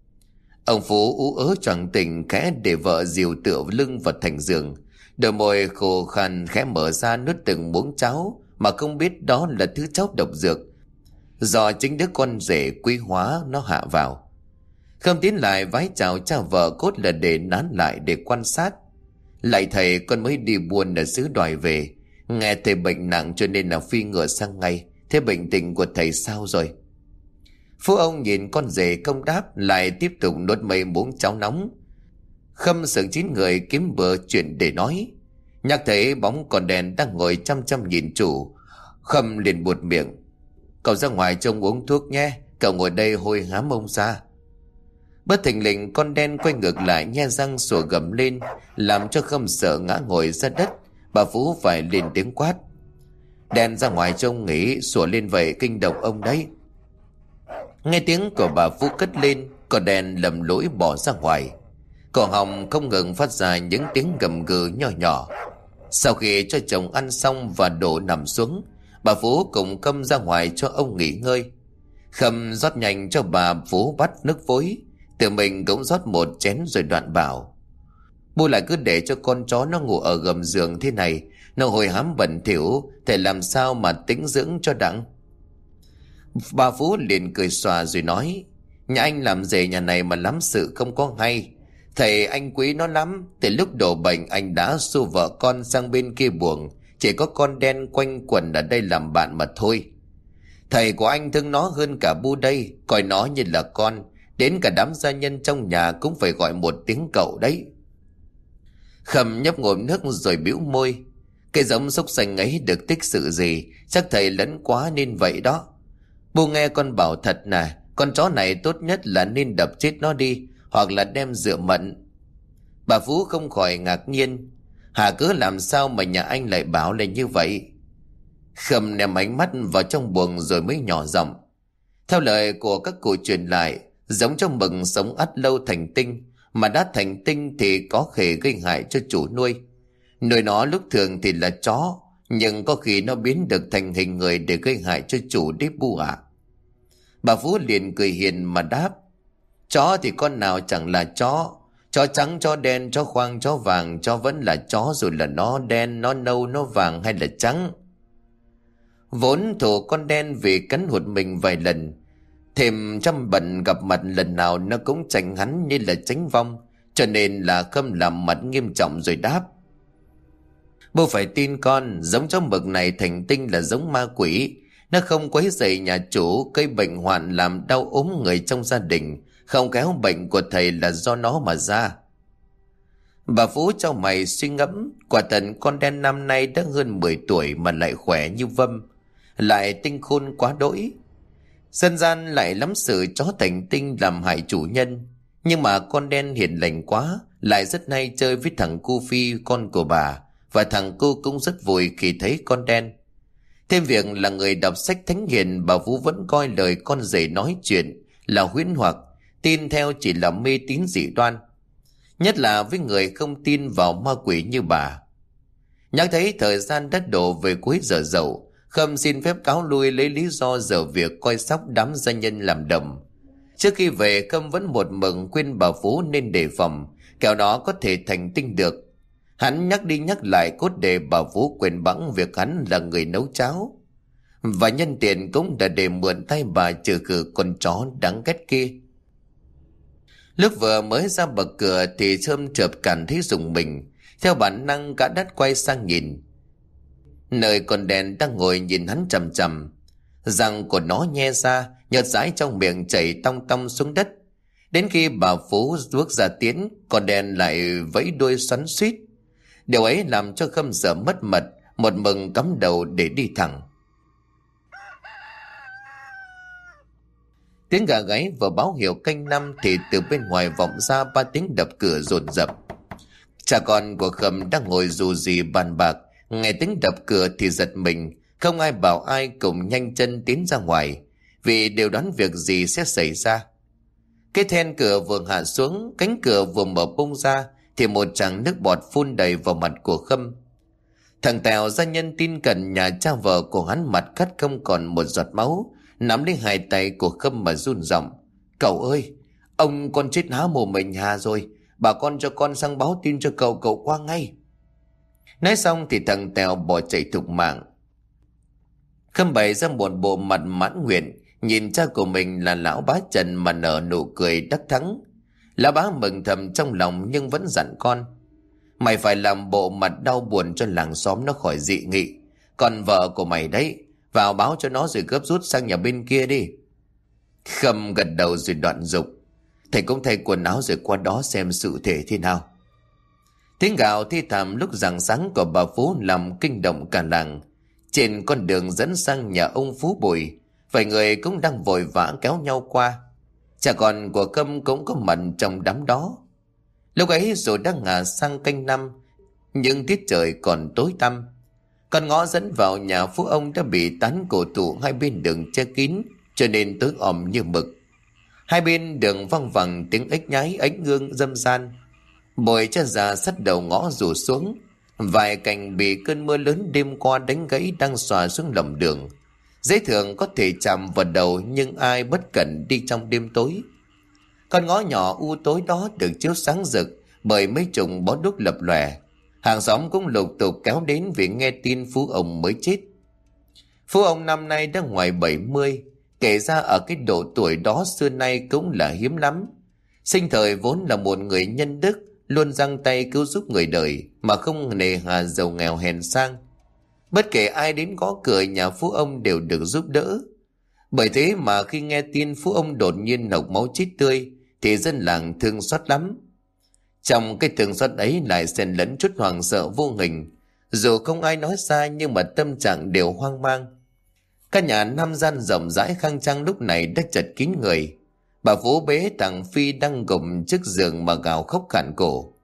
Ông Phú ú ớ choàng tỉnh, khẽ để vợ dìu tựa lưng vào thành giường. Đôi môi khô khăn khẽ mở ra nuốt từng muỗng cháo, mà không biết đó là thứ cháo độc dược do chính đứa con rể quý hóa nó hạ vào. Khâm tiến lại vái chào cha vợ cốt là để nán lại để quan sát. Lại thầy, con mới đi buôn ở xứ Đoài về, nghe thầy bệnh nặng cho nên là phi ngựa sang ngay. Thế bệnh tình của thầy sao rồi? Phú ông nhìn con rể không đáp, lại tiếp tục nuốt mấy muỗng cháo nóng. Khâm sững chín người kiếm bữa chuyện để nói. Nhắc thấy bóng con đèn đang ngồi chăm chăm nhìn chủ, Khâm liền buột miệng: Cậu ra ngoài trông uống thuốc nhé, cậu ngồi đây hôi hám ông ra. Bất thình lình con đen quay ngược lại nhe răng sủa gầm lên, làm cho Khâm sợ ngã ngồi ra đất. Bà Phú phải lên tiếng quát: Đen ra ngoài trông nghỉ, sủa lên vậy kinh động ông đấy. Nghe tiếng của bà Phú cất lên, con đen lầm lỗi bỏ ra ngoài. Cổ họng không ngừng phát ra những tiếng gầm gừ nhỏ nhỏ. Sau khi cho chồng ăn xong và đổ nằm xuống, bà Phú cùng Khâm ra ngoài cho ông nghỉ ngơi. Khâm rót nhanh cho bà Phú bát nước vối, tự mình cũng rót một chén rồi đoạn bảo: Bu lại cứ để cho con chó nó ngủ ở gầm giường thế này, nó hồi hám bẩn thỉu, thầy làm sao mà tĩnh dưỡng cho đặng. Bà Phú liền cười xòa rồi nói: Nhà anh làm rể nhà này mà lắm sự không có hay. Thầy anh quý nó lắm, từ lúc đổ bệnh anh đã xua vợ con sang bên kia buồng, chỉ có con đen quanh quẩn ở đây làm bạn mà thôi. Thầy của anh thương nó hơn cả Bu đây, coi nó như là con, đến cả đám gia nhân trong nhà cũng phải gọi một tiếng cậu đấy. Khâm nhấp ngụm nước rồi bĩu môi: Cái giống xúc xanh ấy được tích sự gì, chắc thầy lẫn quá nên vậy đó. Bu nghe con bảo thật nè, con chó này tốt nhất là nên đập chết nó đi, hoặc là đem rửa mận. Bà Phú không khỏi ngạc nhiên: Hà cứ làm sao mà nhà anh lại bảo lên như vậy? Khâm ném ánh mắt vào trong buồng rồi mới nhỏ giọng. Theo lời của các cụ truyền lại, giống trong mực sống ắt lâu thành tinh, mà đã thành tinh thì có thể gây hại cho chủ nuôi. Nuôi nó lúc thường thì là chó, nhưng có khi nó biến được thành hình người để gây hại cho chủ đấy bu ạ. Bà Phú liền cười hiền mà đáp. Chó thì con nào chẳng là chó. Chó trắng, chó đen, chó khoang, chó vàng, chó vẫn là chó dù là nó đen, nó nâu, nó vàng hay là trắng. Vốn thủ con đen vì cắn hụt mình vài lần, thêm trăm bận gặp mặt lần nào nó cũng tránh hắn như là tránh vong, cho nên là Khâm làm mặt nghiêm trọng rồi đáp. Bố phải tin con, giống chó mực này thành tinh là giống ma quỷ. Nó không quấy rầy nhà chủ, gây bệnh hoạn làm đau ốm người trong gia đình, không khéo bệnh của thầy là do nó mà ra. Bà Phú cho mày suy ngẫm, quả thật con đen năm nay đã hơn mười tuổi mà lại khỏe như vâm, lại tinh khôn quá đỗi. Dân gian lại lắm sự chó thành tinh làm hại chủ nhân, nhưng mà con đen hiền lành quá, lại rất hay chơi với thằng cu Phi con của bà, và thằng cu cũng rất vui khi thấy con đen. Thêm việc là người đọc sách thánh hiền, bà Phú vẫn coi lời con rể nói chuyện là huyễn hoặc, tin theo chỉ là mê tín dị đoan, nhất là với người không tin vào ma quỷ như bà. Nhắc thấy thời gian đất đổ về cuối giờ dậu, Khâm xin phép cáo lui lấy lý do giờ việc coi sóc đám gia nhân làm đồng. Trước khi về, Khâm vẫn một mực khuyên bà Phú nên đề phòng, kẻo đó có thể thành tinh được. Hắn nhắc đi nhắc lại cốt để bà Phú quên bẵng việc hắn là người nấu cháo, và nhân tiện cũng đã để mượn tay bà trừ khử con chó đáng ghét kia. Lúc vừa mới ra bậc cửa thì Thơm chợt cảm thấy rùng mình, theo bản năng cả đắt quay sang nhìn nơi con đen đang ngồi nhìn hắn chằm chằm. Răng của nó nhe ra, nhợt dãi trong miệng chảy tong tong xuống đất. Đến khi bà Phú bước ra tiến, con đen lại vẫy đuôi xoắn xuýt. Điều ấy làm cho Khâm sợ mất mật, một mừng cắm đầu để đi thẳng. Tiếng gà gáy vừa báo hiệu canh năm thì từ bên ngoài vọng ra ba tiếng đập cửa dồn dập. Cha con của Khâm đang ngồi dù gì bàn bạc, nghe tiếng đập cửa thì giật mình, không ai bảo ai cùng nhanh chân tiến ra ngoài, vì đều đoán việc gì sẽ xảy ra. Cái then cửa vừa hạ xuống, cánh cửa vừa mở bung ra thì một tràng nước bọt phun đầy vào mặt của Khâm. Thằng Tèo gia nhân tin cẩn nhà cha vợ của hắn mặt cắt không còn một giọt máu, nắm lấy hai tay của Khâm mà run giọng. Cậu ơi, ông con chết há mồm mình hà rồi, bà con cho con sang báo tin cho cậu, cậu qua ngay. Nói xong thì thằng Tèo bỏ chạy thục mạng. Khâm bày ra một bộ mặt mãn nguyện, nhìn cha của mình là lão bá Trần mà nở nụ cười đắc thắng. Lão bá mừng thầm trong lòng nhưng vẫn dặn con. Mày phải làm bộ mặt đau buồn cho làng xóm nó khỏi dị nghị. Còn vợ của mày đấy, vào báo cho nó rồi gấp rút sang nhà bên kia đi. Khâm gật đầu rồi đoạn dục. Thầy cũng thay quần áo rồi qua đó xem sự thể thế nào. Tiếng gào thi thảm lúc rạng sáng của bà Phú làm kinh động cả làng. Trên con đường dẫn sang nhà ông Phú Bùi, vài người cũng đang vội vã kéo nhau qua. Cha con của Khâm cũng có mặt trong đám đó. Lúc ấy rồi đang ngả sang canh năm, nhưng tiết trời còn tối tăm. Con ngõ dẫn vào nhà Phú ông đã bị tán cổ thụ hai bên đường che kín, cho nên tối om như mực. Hai bên đường văng vẳng tiếng ếch nhái ếch ngương râm ran. Bồi cha già sắt đầu ngõ rủ xuống. Vài cành bị cơn mưa lớn đêm qua đánh gãy đang xòa xuống lòng đường. Dễ thường có thể chạm vào đầu, nhưng ai bất cẩn đi trong đêm tối. Con ngõ nhỏ u tối đó được chiếu sáng rực bởi mấy chục bó đuốc lập lòe. Hàng xóm cũng lục tục kéo đến vì nghe tin Phú ông mới chết. Phú ông năm nay đã ngoài bảy mươi, kể ra ở cái độ tuổi đó xưa nay cũng là hiếm lắm. Sinh thời vốn là một người nhân đức, luôn giang tay cứu giúp người đời mà không nề hà giàu nghèo hèn sang. Bất kể ai đến gõ cửa nhà Phú ông đều được giúp đỡ. Bởi thế mà khi nghe tin Phú ông đột nhiên nộc máu chết tươi thì dân làng thương xót lắm. Trong cái thương xót ấy lại xen lẫn chút hoảng sợ vô hình. Dù không ai nói ra nhưng mà tâm trạng đều hoang mang. Căn nhà năm gian rộng rãi khang trang lúc này đã chật kín người. Bà Phú bế thằng Phi đang gục trước giường mà gào khóc khản cổ.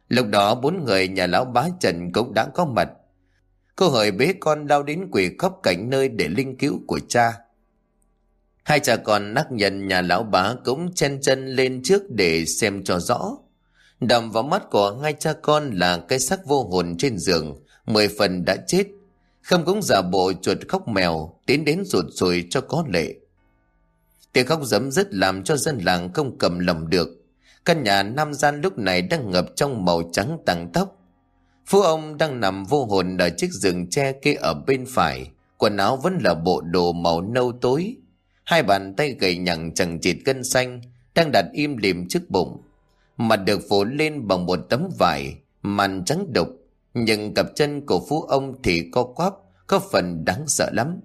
Lúc đó bốn người nhà lão bá Trần cũng đã có mặt. Cô hời bế con lao đến quỳ khóc cạnh nơi để linh cữu của cha. Hai cha con nắc nhận nhà lão bá cũng chen chân lên trước để xem cho rõ. Đầm vào mắt của hai cha con là cái xác vô hồn trên giường, mười phần đã chết. Không cũng giả bộ chuột khóc mèo, tiến đến rụt rùi cho có lệ. Tiếng khóc giấm dứt làm cho dân làng không cầm lầm được. Căn nhà nam gian lúc này đang ngập trong màu trắng tang tóc. Phú ông đang nằm vô hồn ở chiếc giường tre kia ở bên phải, quần áo vẫn là bộ đồ màu nâu tối. Hai bàn tay gầy nhằng chằng chịt gân xanh đang đặt im lìm trước bụng. Mặt được phủ lên bằng một tấm vải màn trắng đục, nhưng cặp chân của phú ông thì co quắp, có phần đáng sợ lắm.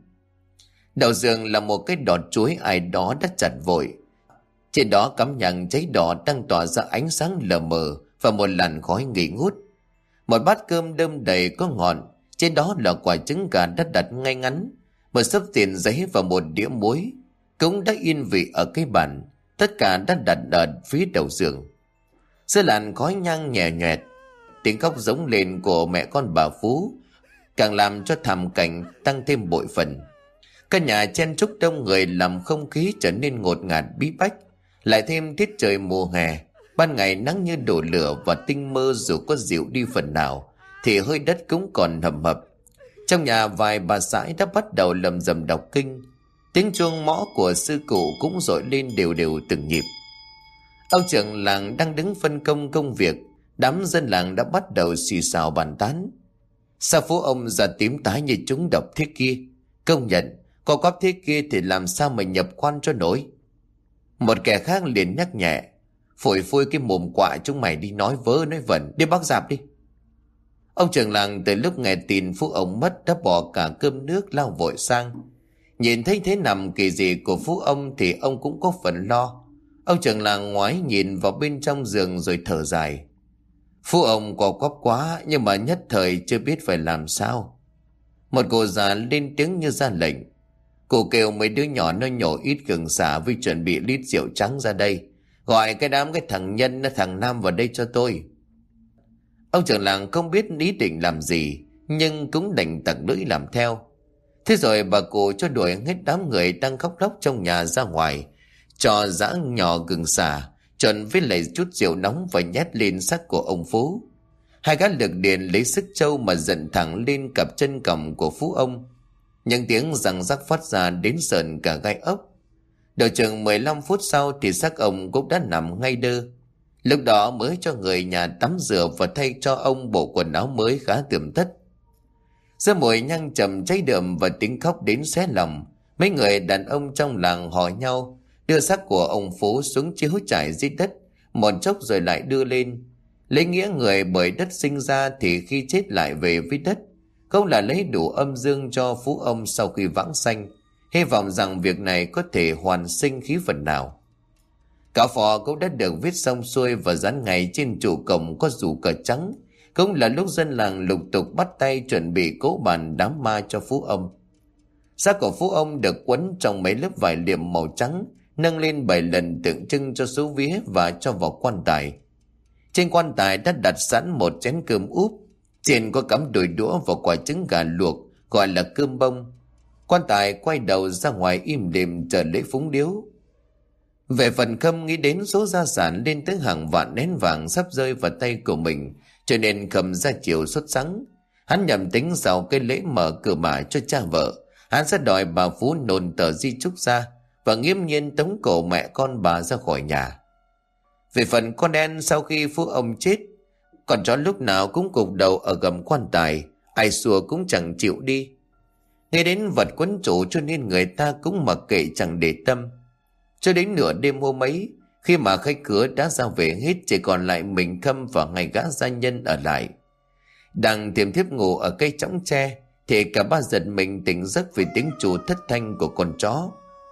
Đầu giường là một cái đọt chuối ai đó đã chặt vội. Trên đó cắm nhang cháy đỏ đang tỏa ra ánh sáng lờ mờ và một làn khói nghi ngút. Một bát cơm đơm đầy có ngọn, trên đó là quả trứng gà đã đặt ngay ngắn, một xấp tiền giấy và một đĩa muối cũng đã yên vị ở cái bàn. Tất cả đã đặt ở phía đầu giường. Giữa làn khói nhang nhẹ nhẹt, tiếng khóc giống lên của mẹ con bà Phú càng làm cho thảm cảnh tăng thêm bội phần. Căn nhà chen chúc đông người làm không khí trở nên ngột ngạt bí bách. Lại thêm tiết trời mùa hè, ban ngày nắng như đổ lửa và tinh mơ dù có dịu đi phần nào thì hơi đất cũng còn hầm hập. Trong nhà vài bà sãi đã bắt đầu lầm rầm đọc kinh. Tiếng chuông mõ của sư cụ cũng dội lên đều đều từng nhịp. Ông trưởng làng đang đứng phân công công việc, đám dân làng đã bắt đầu xì xào bàn tán. Sao Phú ông già tím tái như chúng độc thế kia? Công nhận, có quắp thế kia thì làm sao mà nhập quan cho nổi? Một kẻ khác liền nhắc nhẹ, phổi phôi cái mồm quạ chúng mày đi nói vớ nói vẩn, đi bắt dạp đi. Ông trưởng làng từ lúc nghe tin Phú ông mất đã bỏ cả cơm nước lao vội sang. Nhìn thấy thế nằm kỳ dị của Phú ông thì ông cũng có phần lo. Ông trưởng làng ngoái nhìn vào bên trong giường rồi thở dài. Phú ông có quắp quá, nhưng mà nhất thời chưa biết phải làm sao. Một cô già lên tiếng như ra lệnh. Cô kêu mấy đứa nhỏ nó nhổ ít gừng xả với chuẩn bị lít rượu trắng ra đây. Gọi cái đám cái thằng Nhân thằng Nam vào đây cho tôi. Ông trưởng làng không biết ý định làm gì, nhưng cũng đành tặc lưỡi làm theo. Thế rồi bà cụ cho đuổi hết đám người đang khóc lóc trong nhà ra ngoài, cho giã nhỏ gừng xả, trộn với lại chút rượu nóng và nhét lên xác của ông Phú. Hai gã lực điền lấy sức trâu mà dẫn thẳng lên cặp chân cầm của Phú ông. Những tiếng răng rắc phát ra đến sờn cả gai ốc. Độ chừng mười lăm phút sau thì xác ông cũng đã nằm ngay đơ. Lúc đó mới cho người nhà tắm rửa và thay cho ông bộ quần áo mới khá tươm tất. Giữa mùi nhang trầm cháy đượm và tiếng khóc đến xé lòng, mấy người đàn ông trong làng hò nhau đưa xác của ông Phú xuống chiếu trải dưới đất, một chốc rồi lại đưa lên. Lấy nghĩa người bởi đất sinh ra thì khi chết lại về với đất, không là lấy đủ âm dương cho Phú ông sau khi vãng sanh, hy vọng rằng việc này có thể hoàn sinh khí phần nào. Cả phò cũng đã được viết xong xuôi và dán ngay trên trụ cổng có dù cờ trắng, cũng là lúc dân làng lục tục bắt tay chuẩn bị cỗ bàn đám ma cho Phú ông. Xác của Phú ông được quấn trong mấy lớp vải liệm màu trắng, nâng lên bảy lần tượng trưng cho số vía và cho vào quan tài. Trên quan tài đã đặt sẵn một chén cơm úp, trên có cắm đùi đũa và quả trứng gà luộc gọi là cơm bông. Quan tài quay đầu ra ngoài im lìm chờ lễ phúng điếu. Về phần Khâm nghĩ đến số gia sản lên tới hàng vạn nén vàng sắp rơi vào tay của mình, cho nên Khâm ra chiều xuất sắng. Hắn nhầm tính sau cái lễ mở cửa mả cho cha vợ, hắn sẽ đòi bà Phú nộn tờ di chúc ra và nghiêm nhiên tống cổ mẹ con bà ra khỏi nhà. Về phần con đen, sau khi Phú ông chết, con chó lúc nào cũng cục đầu ở gầm quan tài, ai xua cũng chẳng chịu đi. Nghe đến vật quấn chủ cho nên người ta cũng mặc kệ chẳng để tâm. Cho đến nửa đêm hôm ấy, khi mà khách cửa đã ra về hết, chỉ còn lại mình Khâm và ngày gã gia nhân ở lại. Đang tiềm thiếp ngủ ở cây chõng tre thì cả ba giật mình tỉnh giấc vì tiếng trù thất thanh của con chó.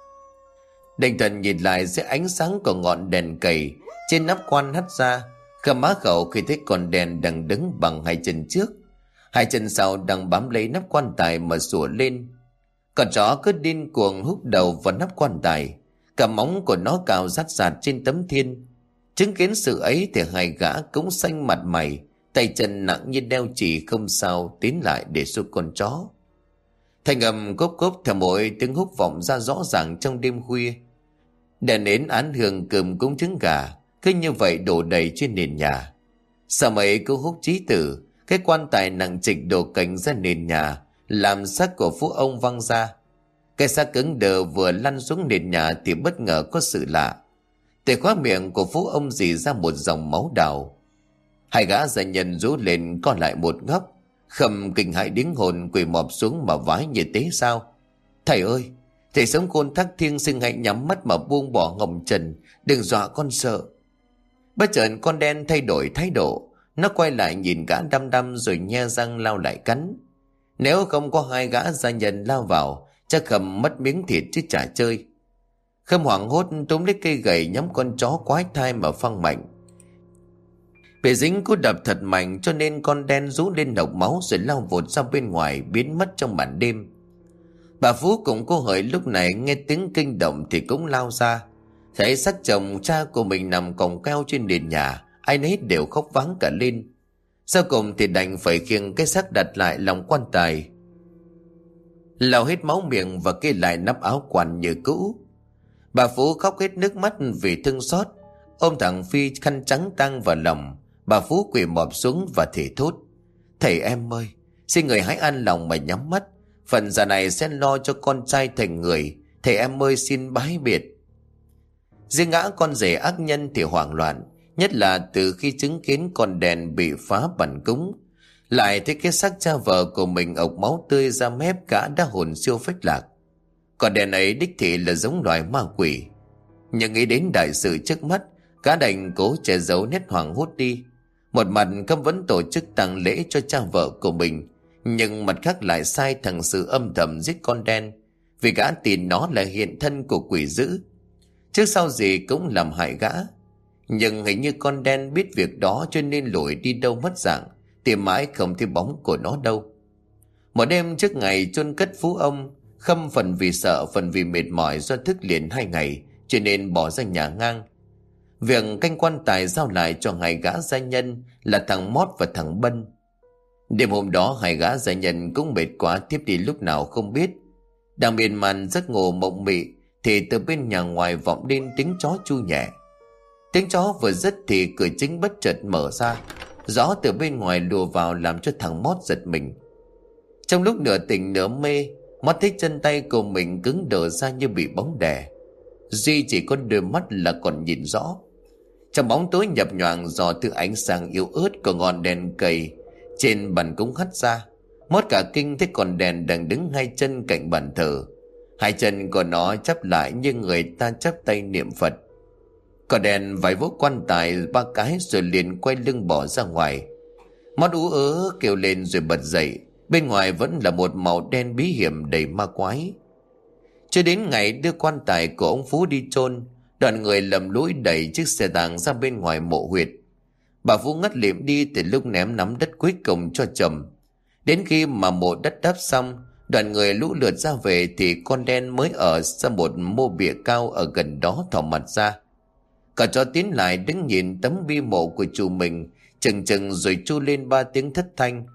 Định thần nhìn lại dưới ánh sáng của ngọn đèn cầy trên nắp quan hắt ra, Khâm má khẩu khi thấy con đèn đang đứng bằng hai chân trước, hai chân sau đang bám lấy nắp quan tài mà sủa lên. Con chó cứ điên cuồng húc đầu vào nắp quan tài, cả móng của nó cào rát rạt trên tấm thiên. Chứng kiến sự ấy thì hai gã cũng xanh mặt mày, tay chân nặng như đeo chì không sao tiến lại để xua con chó. Thanh âm cốp cốp theo mỗi tiếng húc vọng ra rõ ràng trong đêm khuya. Đèn nến án hương cơm cúng trứng gà cứ như vậy đổ đầy trên nền nhà. Sao mấy cứ húc chí tử, cái quan tài nặng trịch đổ cành ra nền nhà, làm xác của phú ông văng ra. Cái xác cứng đờ vừa lăn xuống nền nhà thì bất ngờ có sự lạ. Từ khóa miệng của phú ông rỉ ra một dòng máu đào. Hai gã gia nhân rú lên co lại một góc. Khâm kinh hãi điếng hồn quỳ mọp xuống mà vái như thế sao? Thầy ơi, thầy sống côn thác thiêng xin hãy nhắm mắt mà buông bỏ ngồng trần, đừng dọa con sợ. Bất chợt con đen thay đổi thái độ, nó quay lại nhìn gã đăm đăm rồi nhe răng lao lại cắn. Nếu không có hai gã gia nhân lao vào, chắc Khâm mất miếng thịt chứ chả chơi. Khâm hoảng hốt túm lấy cây gậy nhắm con chó quái thai mà phăng mạnh. Bị dính cú đập thật mạnh cho nên con đen rú lên nọc máu rồi lao vụt ra bên ngoài biến mất trong màn đêm. Bà Phú cùng cô Hợi lúc này nghe tiếng kinh động thì cũng lao ra. Thấy xác chồng cha của mình nằm còng keo trên nền nhà, ai nấy đều khóc váng cả lên. Sau cùng thì đành phải khiêng cái xác đặt lại lòng quan tài, lau hết máu miệng và kê lại nắp áo quan như cũ. Bà Phú khóc hết nước mắt vì thương xót, ôm thằng Phi khăn trắng tang vào lòng. Bà Phú quỳ mọp xuống và thì thốt: Thầy em ơi, xin người hãy an lòng mà nhắm mắt, phần giờ này sẽ lo cho con trai thành người. Thầy em ơi xin bái biệt. Riêng ngã con rể ác nhân thì hoảng loạn, nhất là từ khi chứng kiến con đèn bị phá bẩn cúng, lại thấy cái xác cha vợ của mình ộc máu tươi ra mép, cả đã hồn siêu phách lạc. Con đèn ấy đích thị là giống loài ma quỷ. Nhưng nghĩ đến đại sự trước mắt, cả đành cố che giấu nét hoảng hốt đi. Một mặt Khâm vẫn tổ chức tang lễ cho cha vợ của mình, nhưng mặt khác lại sai thằng Sự âm thầm giết con đen, vì gã tin nó là hiện thân của quỷ dữ, trước sau gì cũng làm hại gã. Nhưng hình như con đen biết việc đó cho nên lủi đi đâu mất dạng, tìm mãi không thấy bóng của nó đâu. Một đêm trước ngày chôn cất phú ông, Khâm phần vì sợ phần vì mệt mỏi do thức liền hai ngày cho nên bỏ ra nhà ngang. Việc canh quan tài giao lại cho hai gã gia nhân là thằng Mót và thằng Bân. Đêm hôm đó hai gã gia nhân cũng mệt quá tiếp đi lúc nào không biết. Đang miên man giấc ngủ mộng mị thì từ bên nhà ngoài vọng lên tiếng chó chu nhẹ. Tiếng chó vừa dứt thì cửa chính bất chợt mở ra, gió từ bên ngoài lùa vào làm cho thằng Mót giật mình. Trong lúc nửa tỉnh nửa mê, Mót thấy chân tay của mình cứng đờ ra như bị bóng đè. Duy chỉ có đôi mắt là còn nhìn rõ. Trong bóng tối nhập nhoạng dò thứ ánh sáng yếu ớt của ngọn đèn cầy trên bàn cúng hắt ra, Mót cả kinh thấy con đèn đang đứng hai chân cạnh bàn thờ. Hai chân của nó chắp lại như người ta chắp tay niệm Phật. Con đèn vài vỗ quan tài ba cái rồi liền quay lưng bỏ ra ngoài. Mót ú ớ kêu lên rồi bật dậy. Bên ngoài vẫn là một màu đen bí hiểm đầy ma quái. Cho đến ngày đưa quan tài của ông Phú đi chôn, đoàn người lầm lũi đẩy chiếc xe tang ra bên ngoài mộ huyệt. Bà Phú ngất lịm đi từ lúc ném nắm đất cuối cùng cho chồng. Đến khi mà mộ đất đắp xong, đoàn người lũ lượt ra về thì con đen mới ở ra một mô bia cao ở gần đó thò mặt ra. Cả chó tiến lại đứng nhìn tấm bia mộ của chủ mình, chừng chừng rồi chu lên ba tiếng thất thanh.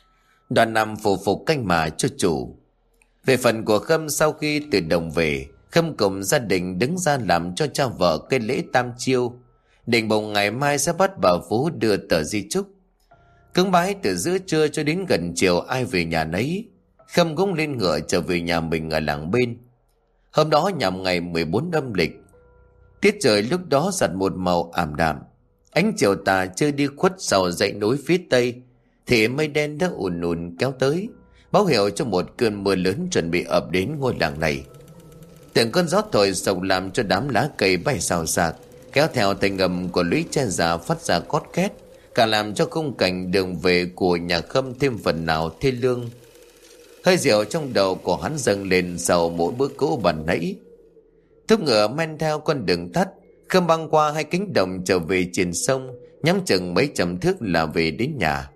Đoàn nằm phù phục canh mà cho chủ. Về phần của Khâm, sau khi từ đồng về, Khâm cùng gia đình đứng ra làm cho cha vợ cái lễ tam chiêu. Định bụng ngày mai sẽ bắt bà Phú đưa tờ di chúc. Cứng bái từ giữa trưa cho đến gần chiều ai về nhà nấy. Khâm cũng lên ngựa trở về nhà mình ở làng bên. Hôm đó nhằm ngày mười bốn âm lịch. Tiết trời lúc đó giặt một màu ảm đạm. Ánh chiều tà chưa đi khuất sau dãy núi phía tây thì mây đen đã ùn ùn kéo tới, báo hiệu cho một cơn mưa lớn chuẩn bị ập đến ngôi làng này. Từng cơn gió thổi sộc làm cho đám lá cây bay xào xạc, kéo theo thành âm của lũy tre già phát ra cót két, cả làm cho khung cảnh đường về của nhà Khâm thêm phần nào thê lương. Hơi rượu trong đầu của hắn dâng lên sau mỗi bữa cỗ bàn nãy. Thúc ngựa men theo con đường tắt, Khâm băng qua hai cánh đồng trở về trên sông, nhắm chừng mấy trăm thước là về đến nhà.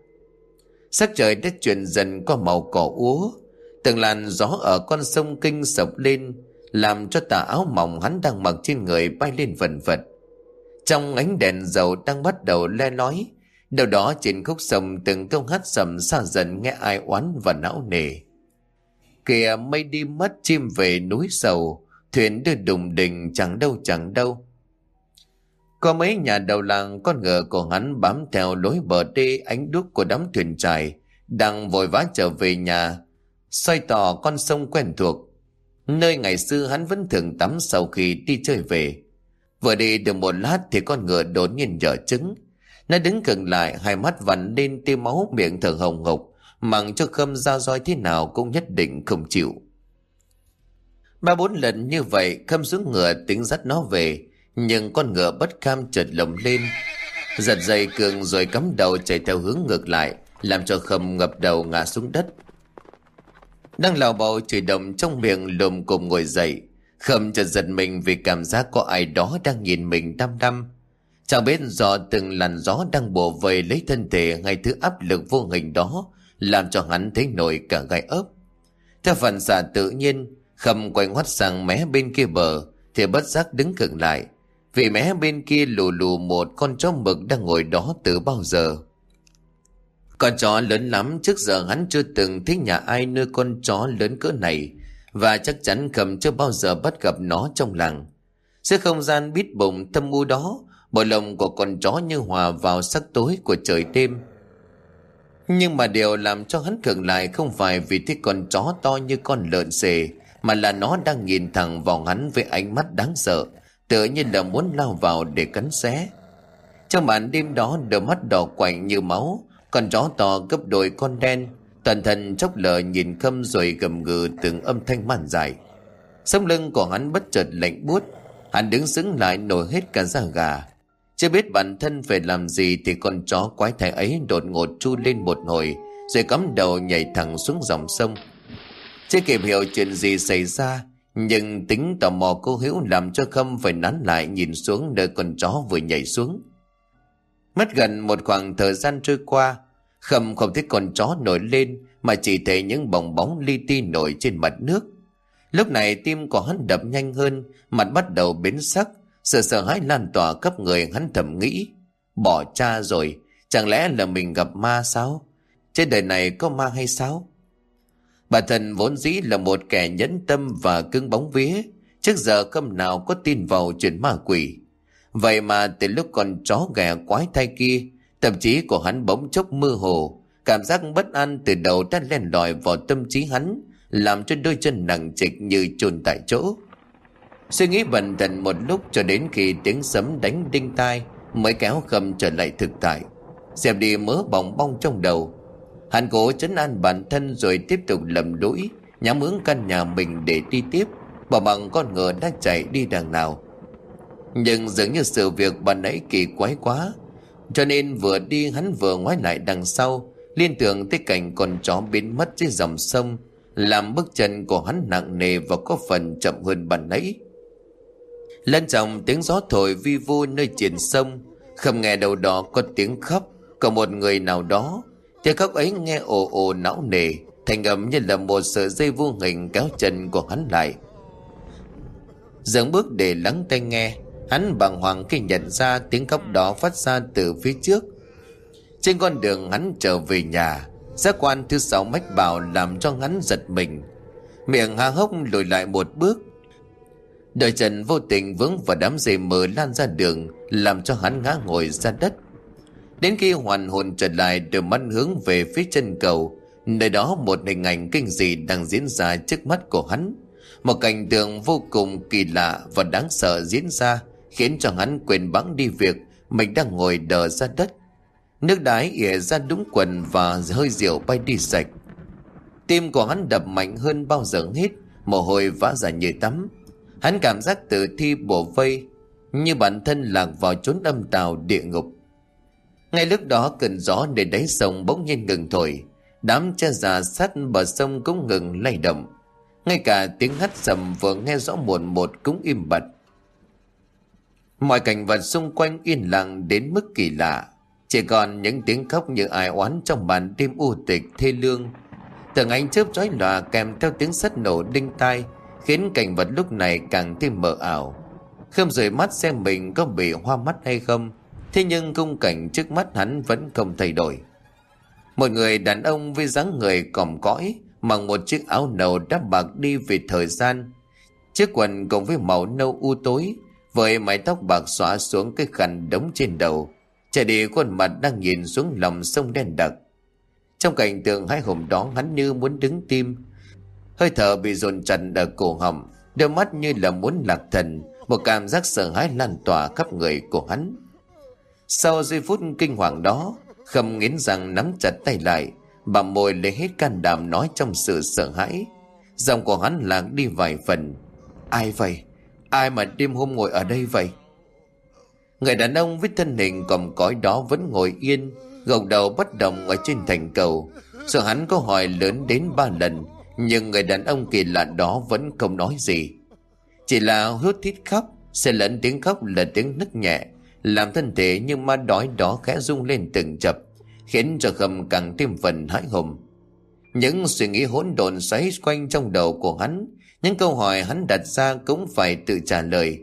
Sắc trời đã chuyển dần qua màu cỏ úa, từng làn gió ở con sông Kinh sập lên, làm cho tà áo mỏng hắn đang mặc trên người bay lên vần vật. Trong ánh đèn dầu đang bắt đầu le lói, đâu đó trên khúc sông từng câu hát sầm xa dần nghe ai oán và não nề. Kìa mây đi mất chim về núi sầu, thuyền đưa đùng đình chẳng đâu chẳng đâu. Có mấy nhà đầu làng, con ngựa của hắn bám theo lối bờ đê, ánh đuốc của đám thuyền trài đang vội vã trở về nhà, soi tỏ con sông quen thuộc, nơi ngày xưa hắn vẫn thường tắm sau khi đi chơi về. Vừa đi được một lát thì con ngựa đột nhiên dở trứng. Nó đứng khựng lại, hai mắt vằn lên tia máu, miệng thở hồng hộc, mặc cho Khâm ra roi thế nào cũng nhất định không chịu. Ba bốn lần như vậy Khâm xuống ngựa tính dắt nó về, nhưng con ngựa bất kham chợt lồng lên, giật dây cương rồi cắm đầu chạy theo hướng ngược lại, làm cho Khâm ngập đầu ngã xuống đất. Đang lào bầu chửi đồng trong miệng lùm cùm ngồi dậy, Khâm chợt giật mình vì cảm giác có ai đó đang nhìn mình đăm đăm. Chẳng biết do từng làn gió đang bổ vây lấy thân thể hay thứ áp lực vô hình đó làm cho hắn thấy nổi cả gai ốc. Theo phản xạ tự nhiên, Khâm quay ngoắt sang mé bên kia bờ thì bất giác đứng khựng lại, vì mé bên kia lù lù một con chó mực đang ngồi đó từ bao giờ. Con chó lớn lắm, trước giờ hắn chưa từng thấy nhà ai nuôi con chó lớn cỡ này, và chắc chắn Khâm chưa bao giờ bắt gặp nó trong làng. Giữa không gian bít bùng thâm u đó, bộ lông của con chó như hòa vào sắc tối của trời đêm. Nhưng mà điều làm cho hắn khựng lại không phải vì thấy con chó to như con lợn xề, mà là nó đang nhìn thẳng vào hắn với ánh mắt đáng sợ, tựa như là muốn lao vào để cắn xé. Trong màn đêm đó, đôi mắt đỏ quạnh như máu, con chó to gấp đôi con đen, toàn thân chốc lờ nhìn Khâm rồi gầm gừ từng âm thanh man dại. Sống lưng của hắn bất chợt lạnh buốt, hắn đứng sững lại nổi hết cả da gà. Chưa biết bản thân phải làm gì thì con chó quái thai ấy đột ngột chu lên một hồi, rồi cắm đầu nhảy thẳng xuống dòng sông. Chưa kịp hiểu chuyện gì xảy ra, nhưng tính tò mò cố hữu làm cho Khâm phải nán lại nhìn xuống nơi con chó vừa nhảy xuống. Mất gần một khoảng thời gian trôi qua, Khâm không thấy con chó nổi lên, mà chỉ thấy những bong bóng li ti nổi trên mặt nước. Lúc này tim của hắn đập nhanh hơn, mặt bắt đầu biến sắc, sự sợ hãi lan tỏa khắp người. Hắn thầm nghĩ, bỏ cha rồi, chẳng lẽ là mình gặp ma sao? Trên đời này có ma hay sao? Bản thân vốn dĩ là một kẻ nhẫn tâm và cứng bóng vía, trước giờ Khâm nào có tin vào chuyện ma quỷ. Vậy mà từ lúc con chó ghẻ quái thai kia, tâm trí của hắn bỗng chốc mơ hồ, cảm giác bất an từ đầu đã len lỏi vào tâm trí hắn, làm cho đôi chân nặng trịch như chôn tại chỗ. Suy nghĩ bần thần một lúc cho đến khi tiếng sấm đánh đinh tai mới kéo Khâm trở lại thực tại, dẹp đi mớ bòng bong trong đầu. Hắn cố trấn an bản thân rồi tiếp tục lầm lũi nhắm hướng căn nhà mình để đi tiếp, bỏ bằng con ngựa đã chạy đi đằng nào. Nhưng dường như sự việc ban nãy kỳ quái quá, cho nên vừa đi hắn vừa ngoái lại đằng sau, liên tưởng tới cảnh con chó biến mất dưới dòng sông, làm bước chân của hắn nặng nề và có phần chậm hơn ban nãy. Lên trong tiếng gió thổi vi vu nơi triển sông, Khâm nghe đầu đó có tiếng khóc của một người nào đó. Tiếng khóc ấy nghe ồ ồ não nề, thành âm như là một sợi dây vô hình kéo chân của hắn lại. Dừng bước để lắng tai nghe, hắn bàng hoàng khi nhận ra tiếng khóc đó phát ra từ phía trước. Trên con đường hắn trở về nhà, giác quan thứ sáu mách bảo làm cho hắn giật mình, miệng há hốc lùi lại một bước. Đôi chân vô tình vướng vào đám dây mờ lan ra đường, làm cho hắn ngã ngồi ra đất. Đến khi hoàn hồn trở lại, đôi mắt hướng về phía chân cầu, nơi đó một hình ảnh kinh dị đang diễn ra trước mắt của hắn. Một cảnh tượng vô cùng kỳ lạ và đáng sợ diễn ra, khiến cho hắn quên bẵng đi việc mình đang ngồi đờ ra đất. Nước đái ỉa ra đúng quần và hơi rượu bay đi sạch. Tim của hắn đập mạnh hơn bao giờ hết, mồ hôi vã ra như tắm. Hắn cảm giác tử thi bủa vây, như bản thân lạc vào chốn âm tào địa ngục. Ngay lúc đó cơn gió nơi đáy sông bỗng nhiên ngừng thổi, đám tre già sát bờ sông cũng ngừng lay động. Ngay cả tiếng hắt sầm vừa nghe rõ một một cũng im bặt. Mọi cảnh vật xung quanh yên lặng đến mức kỳ lạ, chỉ còn những tiếng khóc như ai oán trong màn đêm u tịch thê lương. Từng ánh chớp chói lòa kèm theo tiếng sét nổ đinh tai khiến cảnh vật lúc này càng thêm mờ ảo. Khâm rời mắt xem mình có bị hoa mắt hay không. Thế nhưng khung cảnh trước mắt hắn vẫn không thay đổi. Một người đàn ông với dáng người còm cõi, mặc một chiếc áo nâu đắp bạc đi vì thời gian, chiếc quần cùng với màu nâu u tối, với mái tóc bạc xõa xuống cái khăn đống trên đầu, chạy đi khuôn mặt đang nhìn xuống lòng sông đen đặc. Trong cảnh tượng hai hùng đó, hắn như muốn đứng tim, hơi thở bị dồn chặt ở cổ họng, đôi mắt như là muốn lạc thần. Một cảm giác sợ hãi lan tỏa khắp người của hắn. Sau giây phút kinh hoàng đó, Khâm nghiến răng nắm chặt tay lại, bặm môi lấy hết can đảm nói trong sự sợ hãi. Giọng của hắn lạc đi vài phần. Ai vậy? Ai mà đêm hôm ngồi ở đây vậy? Người đàn ông với thân hình còm cõi đó vẫn ngồi yên, gục đầu bất động ở trên thành cầu. Sợ hắn có hỏi lớn đến ba lần, nhưng người đàn ông kỳ lạ đó vẫn không nói gì, chỉ là hút thít khóc, xen lẫn tiếng khóc là tiếng nức nhẹ, làm thân thể như ma đói đó khẽ rung lên từng chập, khiến cho Khâm càng thêm phần hãi hùng. Những suy nghĩ hỗn độn xoáy quanh trong đầu của hắn, những câu hỏi hắn đặt ra cũng phải tự trả lời.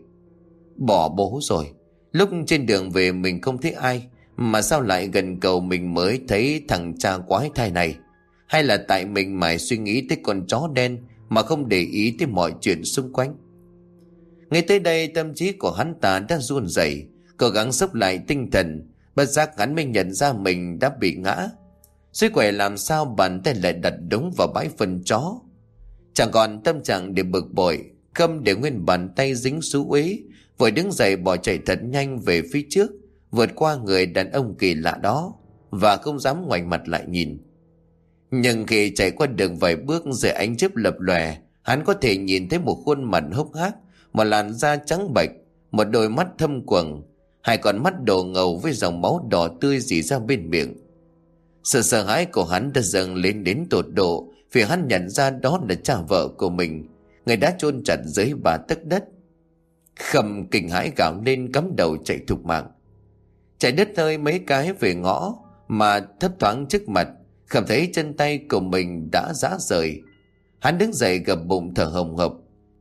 Bỏ bố rồi, lúc trên đường về mình không thấy ai, mà sao lại gần cầu mình mới thấy thằng cha quái thai này? Hay là tại mình mải suy nghĩ tới con chó đen mà không để ý tới mọi chuyện xung quanh? Ngay tới đây tâm trí của hắn ta đã run rẩy, cố gắng xốc lại tinh thần. Bất giác hắn mới nhận ra mình đã bị ngã. Suy quẩy làm sao bàn tay lại đặt đúng vào bãi phân chó. Chẳng còn tâm trạng để bực bội, Khâm để nguyên bàn tay dính xú uế, vội đứng dậy bỏ chạy thật nhanh về phía trước, vượt qua người đàn ông kỳ lạ đó, và không dám ngoảnh mặt lại nhìn. Nhưng khi chạy qua đường vài bước dưới ánh chớp lập lòe, hắn có thể nhìn thấy một khuôn mặt hốc hác, một làn da trắng bệch, một đôi mắt thâm quầng, hai con mắt đỏ ngầu với dòng máu đỏ tươi rỉ ra bên miệng. Sự sợ hãi của hắn đã dâng lên đến tột độ, vì hắn nhận ra đó là cha vợ của mình, người đã chôn chặt dưới ba tấc đất. Khâm kinh hãi gào lên, cắm đầu chạy thục mạng. Chạy đứt hơi mấy cái về ngõ mà thấp thoáng trước mặt, Khâm thấy chân tay của mình đã rã rời. Hắn đứng dậy gập bụng thở hồng hộc.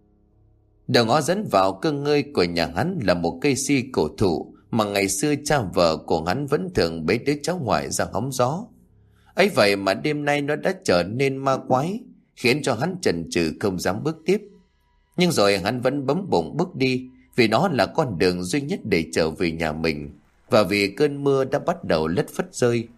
Đầu ngõ dẫn vào cơ ngơi của nhà hắn là một cây si cổ thụ mà ngày xưa cha vợ của hắn vẫn thường bế đứa cháu ngoại ra hóng gió. Ấy vậy mà đêm nay nó đã trở nên ma quái, khiến cho hắn chần chừ không dám bước tiếp. Nhưng rồi hắn vẫn bấm bụng bước đi, vì nó là con đường duy nhất để trở về nhà mình, và vì cơn mưa đã bắt đầu lất phất rơi.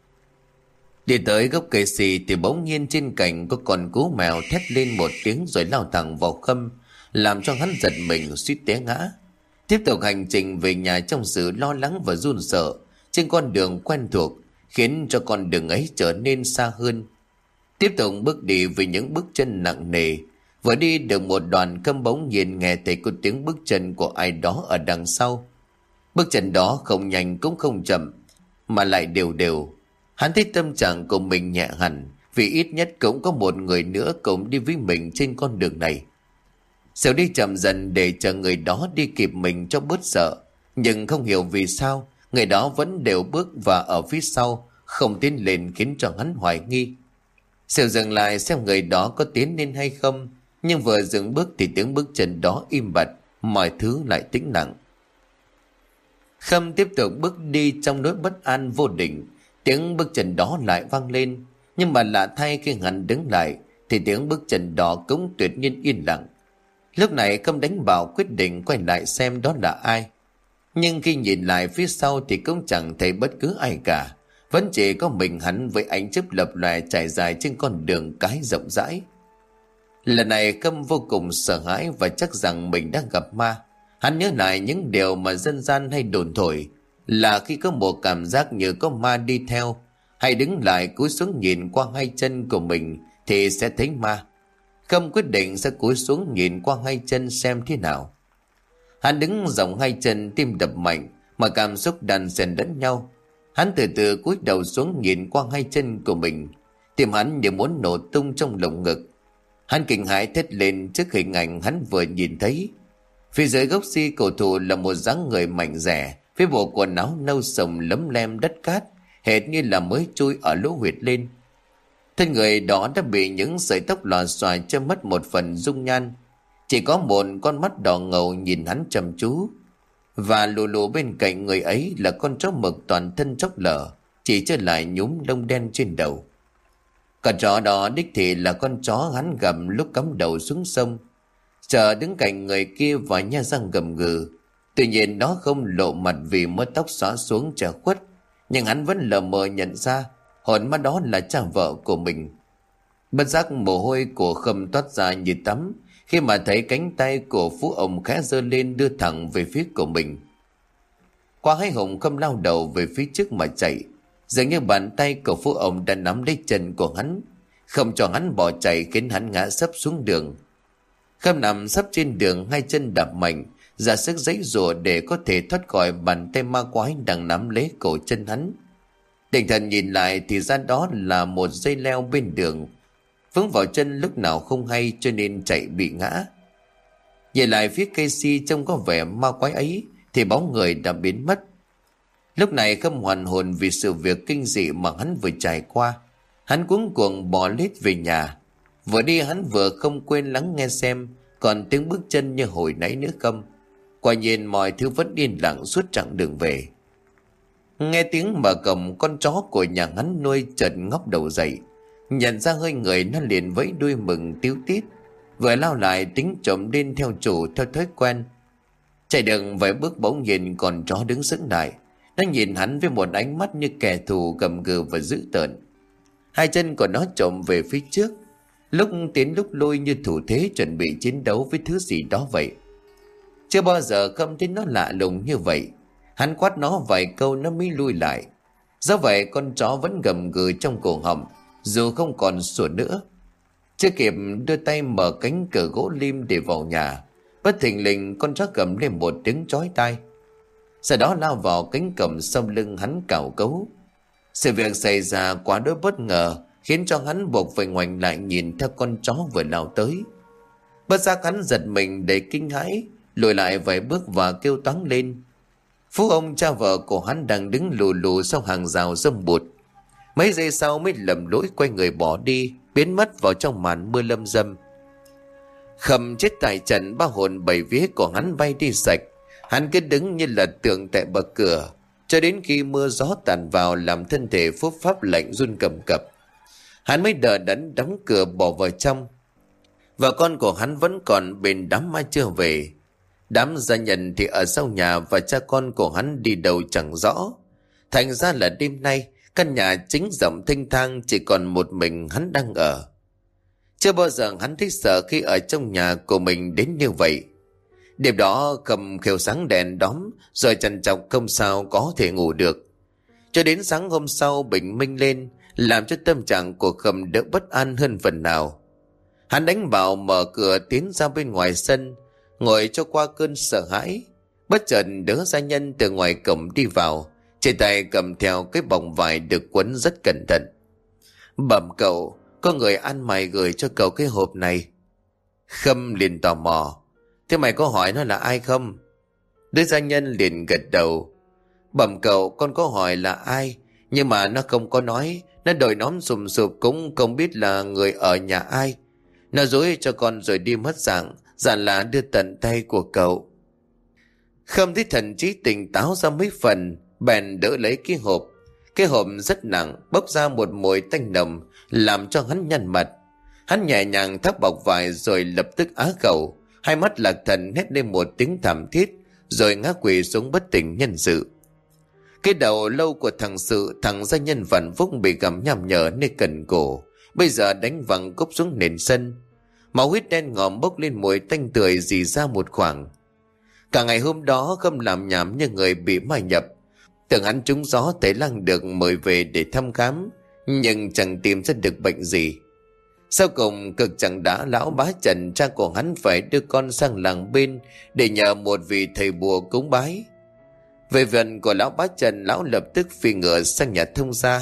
Đi tới gốc cây xì thì bỗng nhiên trên cành có con cú mèo thét lên một tiếng rồi lao thẳng vào Khâm, làm cho hắn giật mình suýt té ngã. Tiếp tục hành trình về nhà trong sự lo lắng và run sợ trên con đường quen thuộc, khiến cho con đường ấy trở nên xa hơn. Tiếp tục bước đi với những bước chân nặng nề. Vừa đi được một đoạn, Khâm bỗng nhiên nghe thấy có tiếng bước chân của ai đó ở đằng sau. Bước chân đó không nhanh cũng không chậm, mà lại đều đều. Hắn thấy tâm trạng của mình nhẹ hẳn, vì ít nhất cũng có một người nữa cùng đi với mình trên con đường này. Sẹo đi chậm dần để chờ người đó đi kịp mình cho bớt sợ, nhưng không hiểu vì sao người đó vẫn đều bước và ở phía sau, không tiến lên, khiến cho hắn hoài nghi. Sẹo dừng lại xem người đó có tiến lên hay không, nhưng vừa dừng bước thì tiếng bước chân đó im bặt, mọi thứ lại tĩnh lặng. Khâm tiếp tục bước đi trong nỗi bất an vô định. Tiếng bước chân đó lại vang lên, nhưng mà lạ thay khi hắn đứng lại thì tiếng bước chân đó cũng tuyệt nhiên yên lặng. Lúc này Khâm đánh bảo quyết định quay lại xem đó là ai. Nhưng khi nhìn lại phía sau thì cũng chẳng thấy bất cứ ai cả, vẫn chỉ có mình hắn với ánh chớp lập lòe trải dài trên con đường cái rộng rãi. Lần này Khâm vô cùng sợ hãi và chắc rằng mình đang gặp ma. Hắn nhớ lại những điều mà dân gian hay đồn thổi, là khi có một cảm giác như có ma đi theo, hay đứng lại cúi xuống nhìn qua hai chân của mình thì sẽ thấy ma. Khâm quyết định sẽ cúi xuống nhìn qua hai chân xem thế nào. Hắn đứng dòng hai chân, tim đập mạnh mà cảm xúc đan xen lẫn nhau. Hắn từ từ cúi đầu xuống nhìn qua hai chân của mình, tim hắn như muốn nổ tung trong lồng ngực. Hắn kinh hãi thét lên trước hình ảnh hắn vừa nhìn thấy. Phía dưới gốc si cổ thụ là một dáng người mạnh dẻ, với bộ quần áo nâu sồng lấm lem đất cát, hệt như là mới chui ở lỗ huyệt lên. Thân người đó đã bị những sợi tóc lòa xòa che mất một phần dung nhan, Chỉ có một con mắt đỏ ngầu nhìn hắn chăm chú. Và lù lù bên cạnh người ấy là con chó mực toàn thân chóc lở, chỉ chưa lại nhúm lông đen trên đầu. Con chó đó đích thị là con chó hắn gặp lúc cắm đầu xuống sông. Chờ đứng cạnh người kia và nhe răng gầm gừ. Tuy nhiên nó không lộ mặt vì mớ tóc xõa xuống che khuất, nhưng hắn vẫn lờ mờ nhận ra hồn ma đó là cha vợ của mình. Bất giác mồ hôi của Khâm toát ra như tắm khi mà thấy cánh tay của Phú ông khẽ giơ lên đưa thẳng về phía của mình. Qua hai hùng Khâm lao đầu về phía trước mà chạy, dường như bàn tay của Phú ông đã nắm lấy chân của hắn, không cho hắn bỏ chạy, khiến hắn ngã sấp xuống đường. Khâm nằm sấp trên đường, hai chân đạp mạnh, ra sức giãy giụa để có thể thoát khỏi bàn tay ma quái đang nắm lấy cổ chân hắn. Định thần nhìn lại thì ra đó là một dây leo bên đường, vướng vào chân lúc nào không hay cho nên chạy bị ngã. Nhìn lại phía cây si trông có vẻ ma quái ấy thì bóng người đã biến mất. Lúc này Khâm hoàn hồn vì sự việc kinh dị mà hắn vừa trải qua. Hắn cuống cuồng bỏ lết về nhà. Vừa đi hắn vừa không quên lắng nghe xem còn tiếng bước chân như hồi nãy nữa không. Quả nhiên mọi thứ vẫn yên lặng suốt chặng đường về. Nghe tiếng mở cổng, con chó của nhà hắn nuôi chợt ngóc đầu dậy, nhận ra hơi người nó liền vẫy đuôi mừng tíu tít, vừa lao lại tính trộm lên theo chủ theo thói quen. Chạy được vài bước bỗng nhìn con chó đứng sững lại, nó nhìn hắn với một ánh mắt như kẻ thù gầm gừ và dữ tợn. Hai chân của nó trộm về phía trước, lúc tiến lúc lui như thủ thế chuẩn bị chiến đấu với thứ gì đó vậy. Chưa bao giờ Khâm thấy nó lạ lùng như vậy. Hắn quát nó vài câu nó mới lui lại. Do vậy con chó vẫn gầm gừ trong cổ họng, dù không còn sủa nữa. Chưa kịp đưa tay mở cánh cửa gỗ lim để vào nhà, bất thình lình con chó gầm lên một tiếng chói tai. Sau đó lao vào cánh cổng sau lưng hắn cào cấu. Sự việc xảy ra quá đỗi bất ngờ, khiến cho hắn buộc phải ngoảnh lại nhìn theo con chó vừa lao tới. Bất giác hắn giật mình đầy kinh hãi, lùi lại vài bước và kêu toáng lên. Phú ông cha vợ của hắn đang đứng lù lù sau hàng rào râm bụt. Mấy giây sau mới lầm lỗi quay người bỏ đi, biến mất vào trong màn mưa lâm dâm. Khâm chết tại trận, ba hồn bảy vía của hắn bay đi sạch. Hắn cứ đứng như là tượng tại bậc cửa, cho đến khi mưa gió tàn vào làm thân thể phúc pháp lạnh run cầm cập. Hắn mới đờ đẫn đóng cửa bỏ vào trong. Vợ con của hắn vẫn còn bên đám ma chưa về. Đám gia nhân thì ở sau nhà và cha con của hắn đi đâu chẳng rõ. Thành ra là đêm nay căn nhà chính rộng thênh thang chỉ còn một mình hắn đang ở. Chưa bao giờ hắn thấy sợ khi ở trong nhà của mình đến như vậy. Đêm đó Khâm khều sáng đèn đóm rồi trằn trọc không sao có thể ngủ được. Cho đến sáng hôm sau bình minh lên, làm cho tâm trạng của Khâm đỡ bất an hơn phần nào. Hắn đánh bảo mở cửa tiến ra bên ngoài sân, ngồi cho qua cơn sợ hãi. Bất chợt đứa gia nhân từ ngoài cổng đi vào, trên tay cầm theo cái bọc vải được quấn rất cẩn thận. Bẩm cậu, có người ăn mày gửi cho cậu cái hộp này. Khâm liền tò mò, thế mày có hỏi nó là ai không? Đứa gia nhân liền gật đầu. Bẩm cậu, con có hỏi là ai, nhưng mà nó không có nói. Nó đội nón sùm sụp cũng không biết là người ở nhà ai. Nó dối cho con rồi đi mất dạng, dặn là đưa tận tay của cậu. Khâm thấy thần trí tỉnh táo ra mấy phần, bèn đỡ lấy cái hộp. Cái hộp rất nặng, bốc ra một mùi tanh nồng, làm cho hắn nhăn mặt. Hắn nhẹ nhàng tháo bọc vải rồi lập tức á khẩu, hai mắt lạc thần hét lên một tiếng thảm thiết, rồi ngã quỵ xuống bất tỉnh nhân sự. Cái đầu lâu của thằng Sự, thằng gia nhân vạn phúc bị gặm nhằm nhở nơi cần cổ, bây giờ đánh văng cốc xuống nền sân. Máu huyết đen ngòm bốc lên mùi tanh tưởi rỉ ra một khoảng. Cả ngày hôm đó Khâm làm nhảm như người bị ma nhập. Tưởng hắn trúng gió Tề Lăng được mời về để thăm khám, nhưng chẳng tìm ra được bệnh gì. Sau cùng cực chẳng đã lão bá Trần, cha của hắn, phải đưa con sang làng bên để nhờ một vị thầy bùa cúng bái. Về vườn của lão bá Trần, lão lập tức phi ngựa sang nhà thông gia.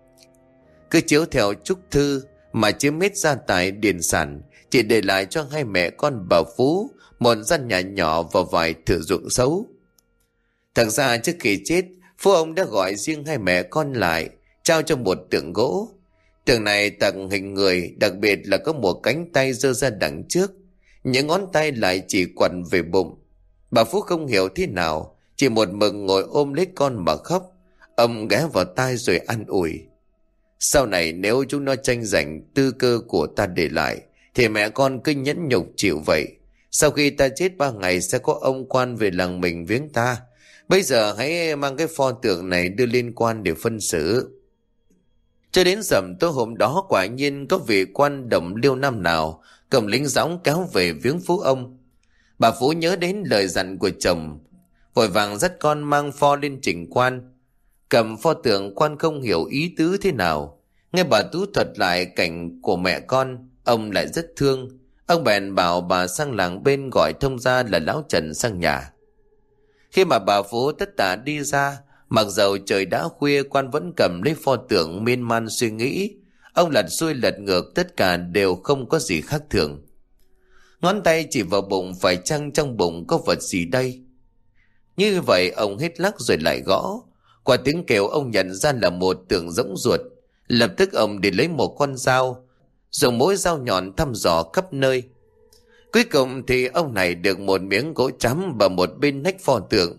Cứ chiếu theo chúc thư mà chiếm hết gia tài điền sản, chỉ để lại cho hai mẹ con bà Phú một gian nhà nhỏ và vài thửa ruộng xấu. Thật ra trước khi chết, Phú ông đã gọi riêng hai mẹ con lại, trao cho một tượng gỗ. Tượng này tặng hình người, đặc biệt là có một cánh tay giơ ra đằng trước, những ngón tay lại chỉ quằn về bụng. Bà Phú không hiểu thế nào, chỉ một mực ngồi ôm lấy con mà khóc. Ông ghé vào tai rồi an ủi: sau này nếu chúng nó tranh giành tư cơ của ta để lại thì mẹ con cứ nhẫn nhục chịu vậy. Sau khi ta chết ba ngày sẽ có ông quan về làng mình viếng ta. Bây giờ hãy mang cái pho tượng này đưa lên quan để phân xử. Cho đến rằm tối hôm đó, quả nhiên có vị quan đồng liêu năm nào cầm lính dõng kéo về viếng Phú ông. Bà Phú nhớ đến lời dặn của chồng, vội vàng dắt con mang pho lên trình quan. Cầm pho tượng, quan không hiểu ý tứ thế nào. Nghe bà Tú thuật lại cảnh của mẹ con, ông lại rất thương. Ông bèn bảo bà sang làng bên gọi thông gia là lão Trần sang nhà. Khi mà bà Phú tất tả đi ra, mặc dầu trời đã khuya, quan vẫn cầm lấy pho tượng miên man suy nghĩ. Ông lật xuôi lật ngược, tất cả đều không có gì khác thường. Ngón tay chỉ vào bụng, phải chăng trong bụng có vật gì đây? Như vậy ông hết lắc rồi lại gõ. Qua tiếng kêu ông nhận ra là một tượng rỗng ruột. Lập tức ông đi lấy một con dao, dùng mỗi dao nhọn thăm dò khắp nơi. Cuối cùng thì ông này được một miếng gỗ trắm và một bên nách pho tượng.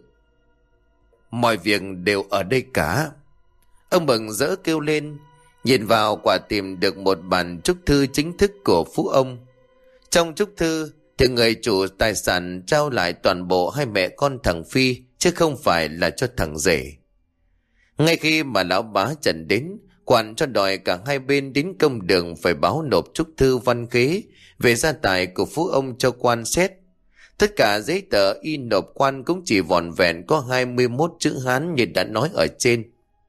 Mọi việc đều ở đây cả. Ông mừng rỡ kêu lên. Nhìn vào, quả tìm được một bản chúc thư chính thức của Phú ông. Trong chúc thư thì người chủ tài sản trao lại toàn bộ hai mẹ con thằng Phi, chứ không phải là cho thằng rể. Ngay khi mà lão bá Trần đến, quan cho đòi cả hai bên đến công đường phải báo nộp chúc thư văn khế về gia tài của Phú ông cho quan xét. Tất cả giấy tờ in nộp quan cũng chỉ vỏn vẹn có hai mươi mốt chữ Hán như đã nói ở trên.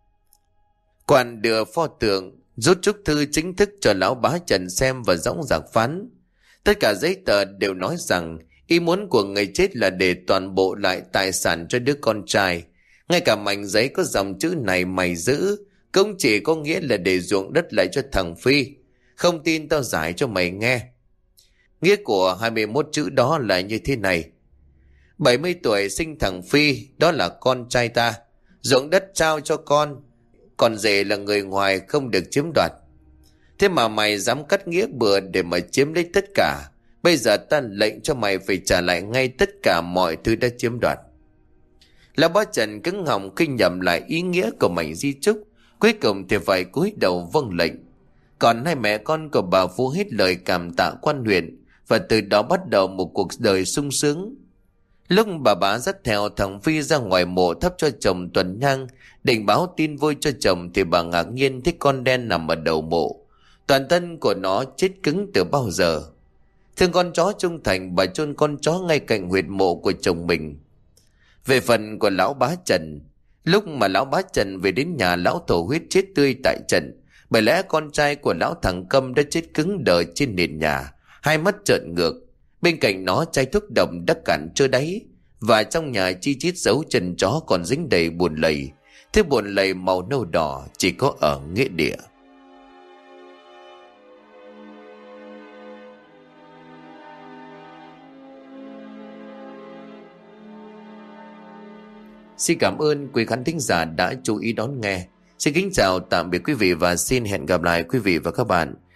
Quan đưa pho tượng, rút chúc thư chính thức cho lão bá Trần xem và dõng dạc phán. Tất cả giấy tờ đều nói rằng ý muốn của người chết là để toàn bộ lại tài sản cho đứa con trai. Ngay cả mảnh giấy có dòng chữ này mày giữ cũng chỉ có nghĩa là để ruộng đất lại cho thằng Phi. Không tin tao giải cho mày nghe. Nghĩa của hai mươi mốt chữ đó là như thế này: bảy mươi tuổi sinh thằng Phi, đó là con trai ta. Ruộng đất trao cho con, còn rể là người ngoài không được chiếm đoạt. Thế mà mày dám cắt nghĩa bừa để mà chiếm lấy tất cả. Bây giờ ta lệnh cho mày phải trả lại ngay tất cả mọi thứ đã chiếm đoạt. Lão bá Trần cứng họng khi nhầm lại ý nghĩa của mảnh di chúc. Cuối cùng thì phải cúi đầu vâng lệnh. Còn hai mẹ con của bà Phú hết lời cảm tạ quan huyện, và từ đó bắt đầu một cuộc đời sung sướng. Lúc bà bá dắt theo thằng Phi ra ngoài mộ thắp cho chồng tuần nhang, định báo tin vui cho chồng, thì bà ngạc nhiên thấy con đen nằm ở đầu mộ. Toàn thân của nó chết cứng từ bao giờ. Thương con chó trung thành, bà chôn con chó ngay cạnh huyệt mộ của chồng mình. Về phần của lão bá Trần, lúc mà lão bá Trần về đến nhà, lão thổ huyết chết tươi tại trận. Bởi lẽ con trai của lão thằng Câm đã chết cứng đờ trên nền nhà, hai mắt trợn ngược. Bên cạnh nó chai thuốc độc đã cạn trơ đáy, và trong nhà chi chít dấu chân chó còn dính đầy bùn lầy. Thế bùn lầy màu nâu đỏ chỉ có ở nghĩa địa. Xin cảm ơn quý khán thính giả đã chú ý đón nghe. Xin kính chào tạm biệt quý vị và xin hẹn gặp lại quý vị và các bạn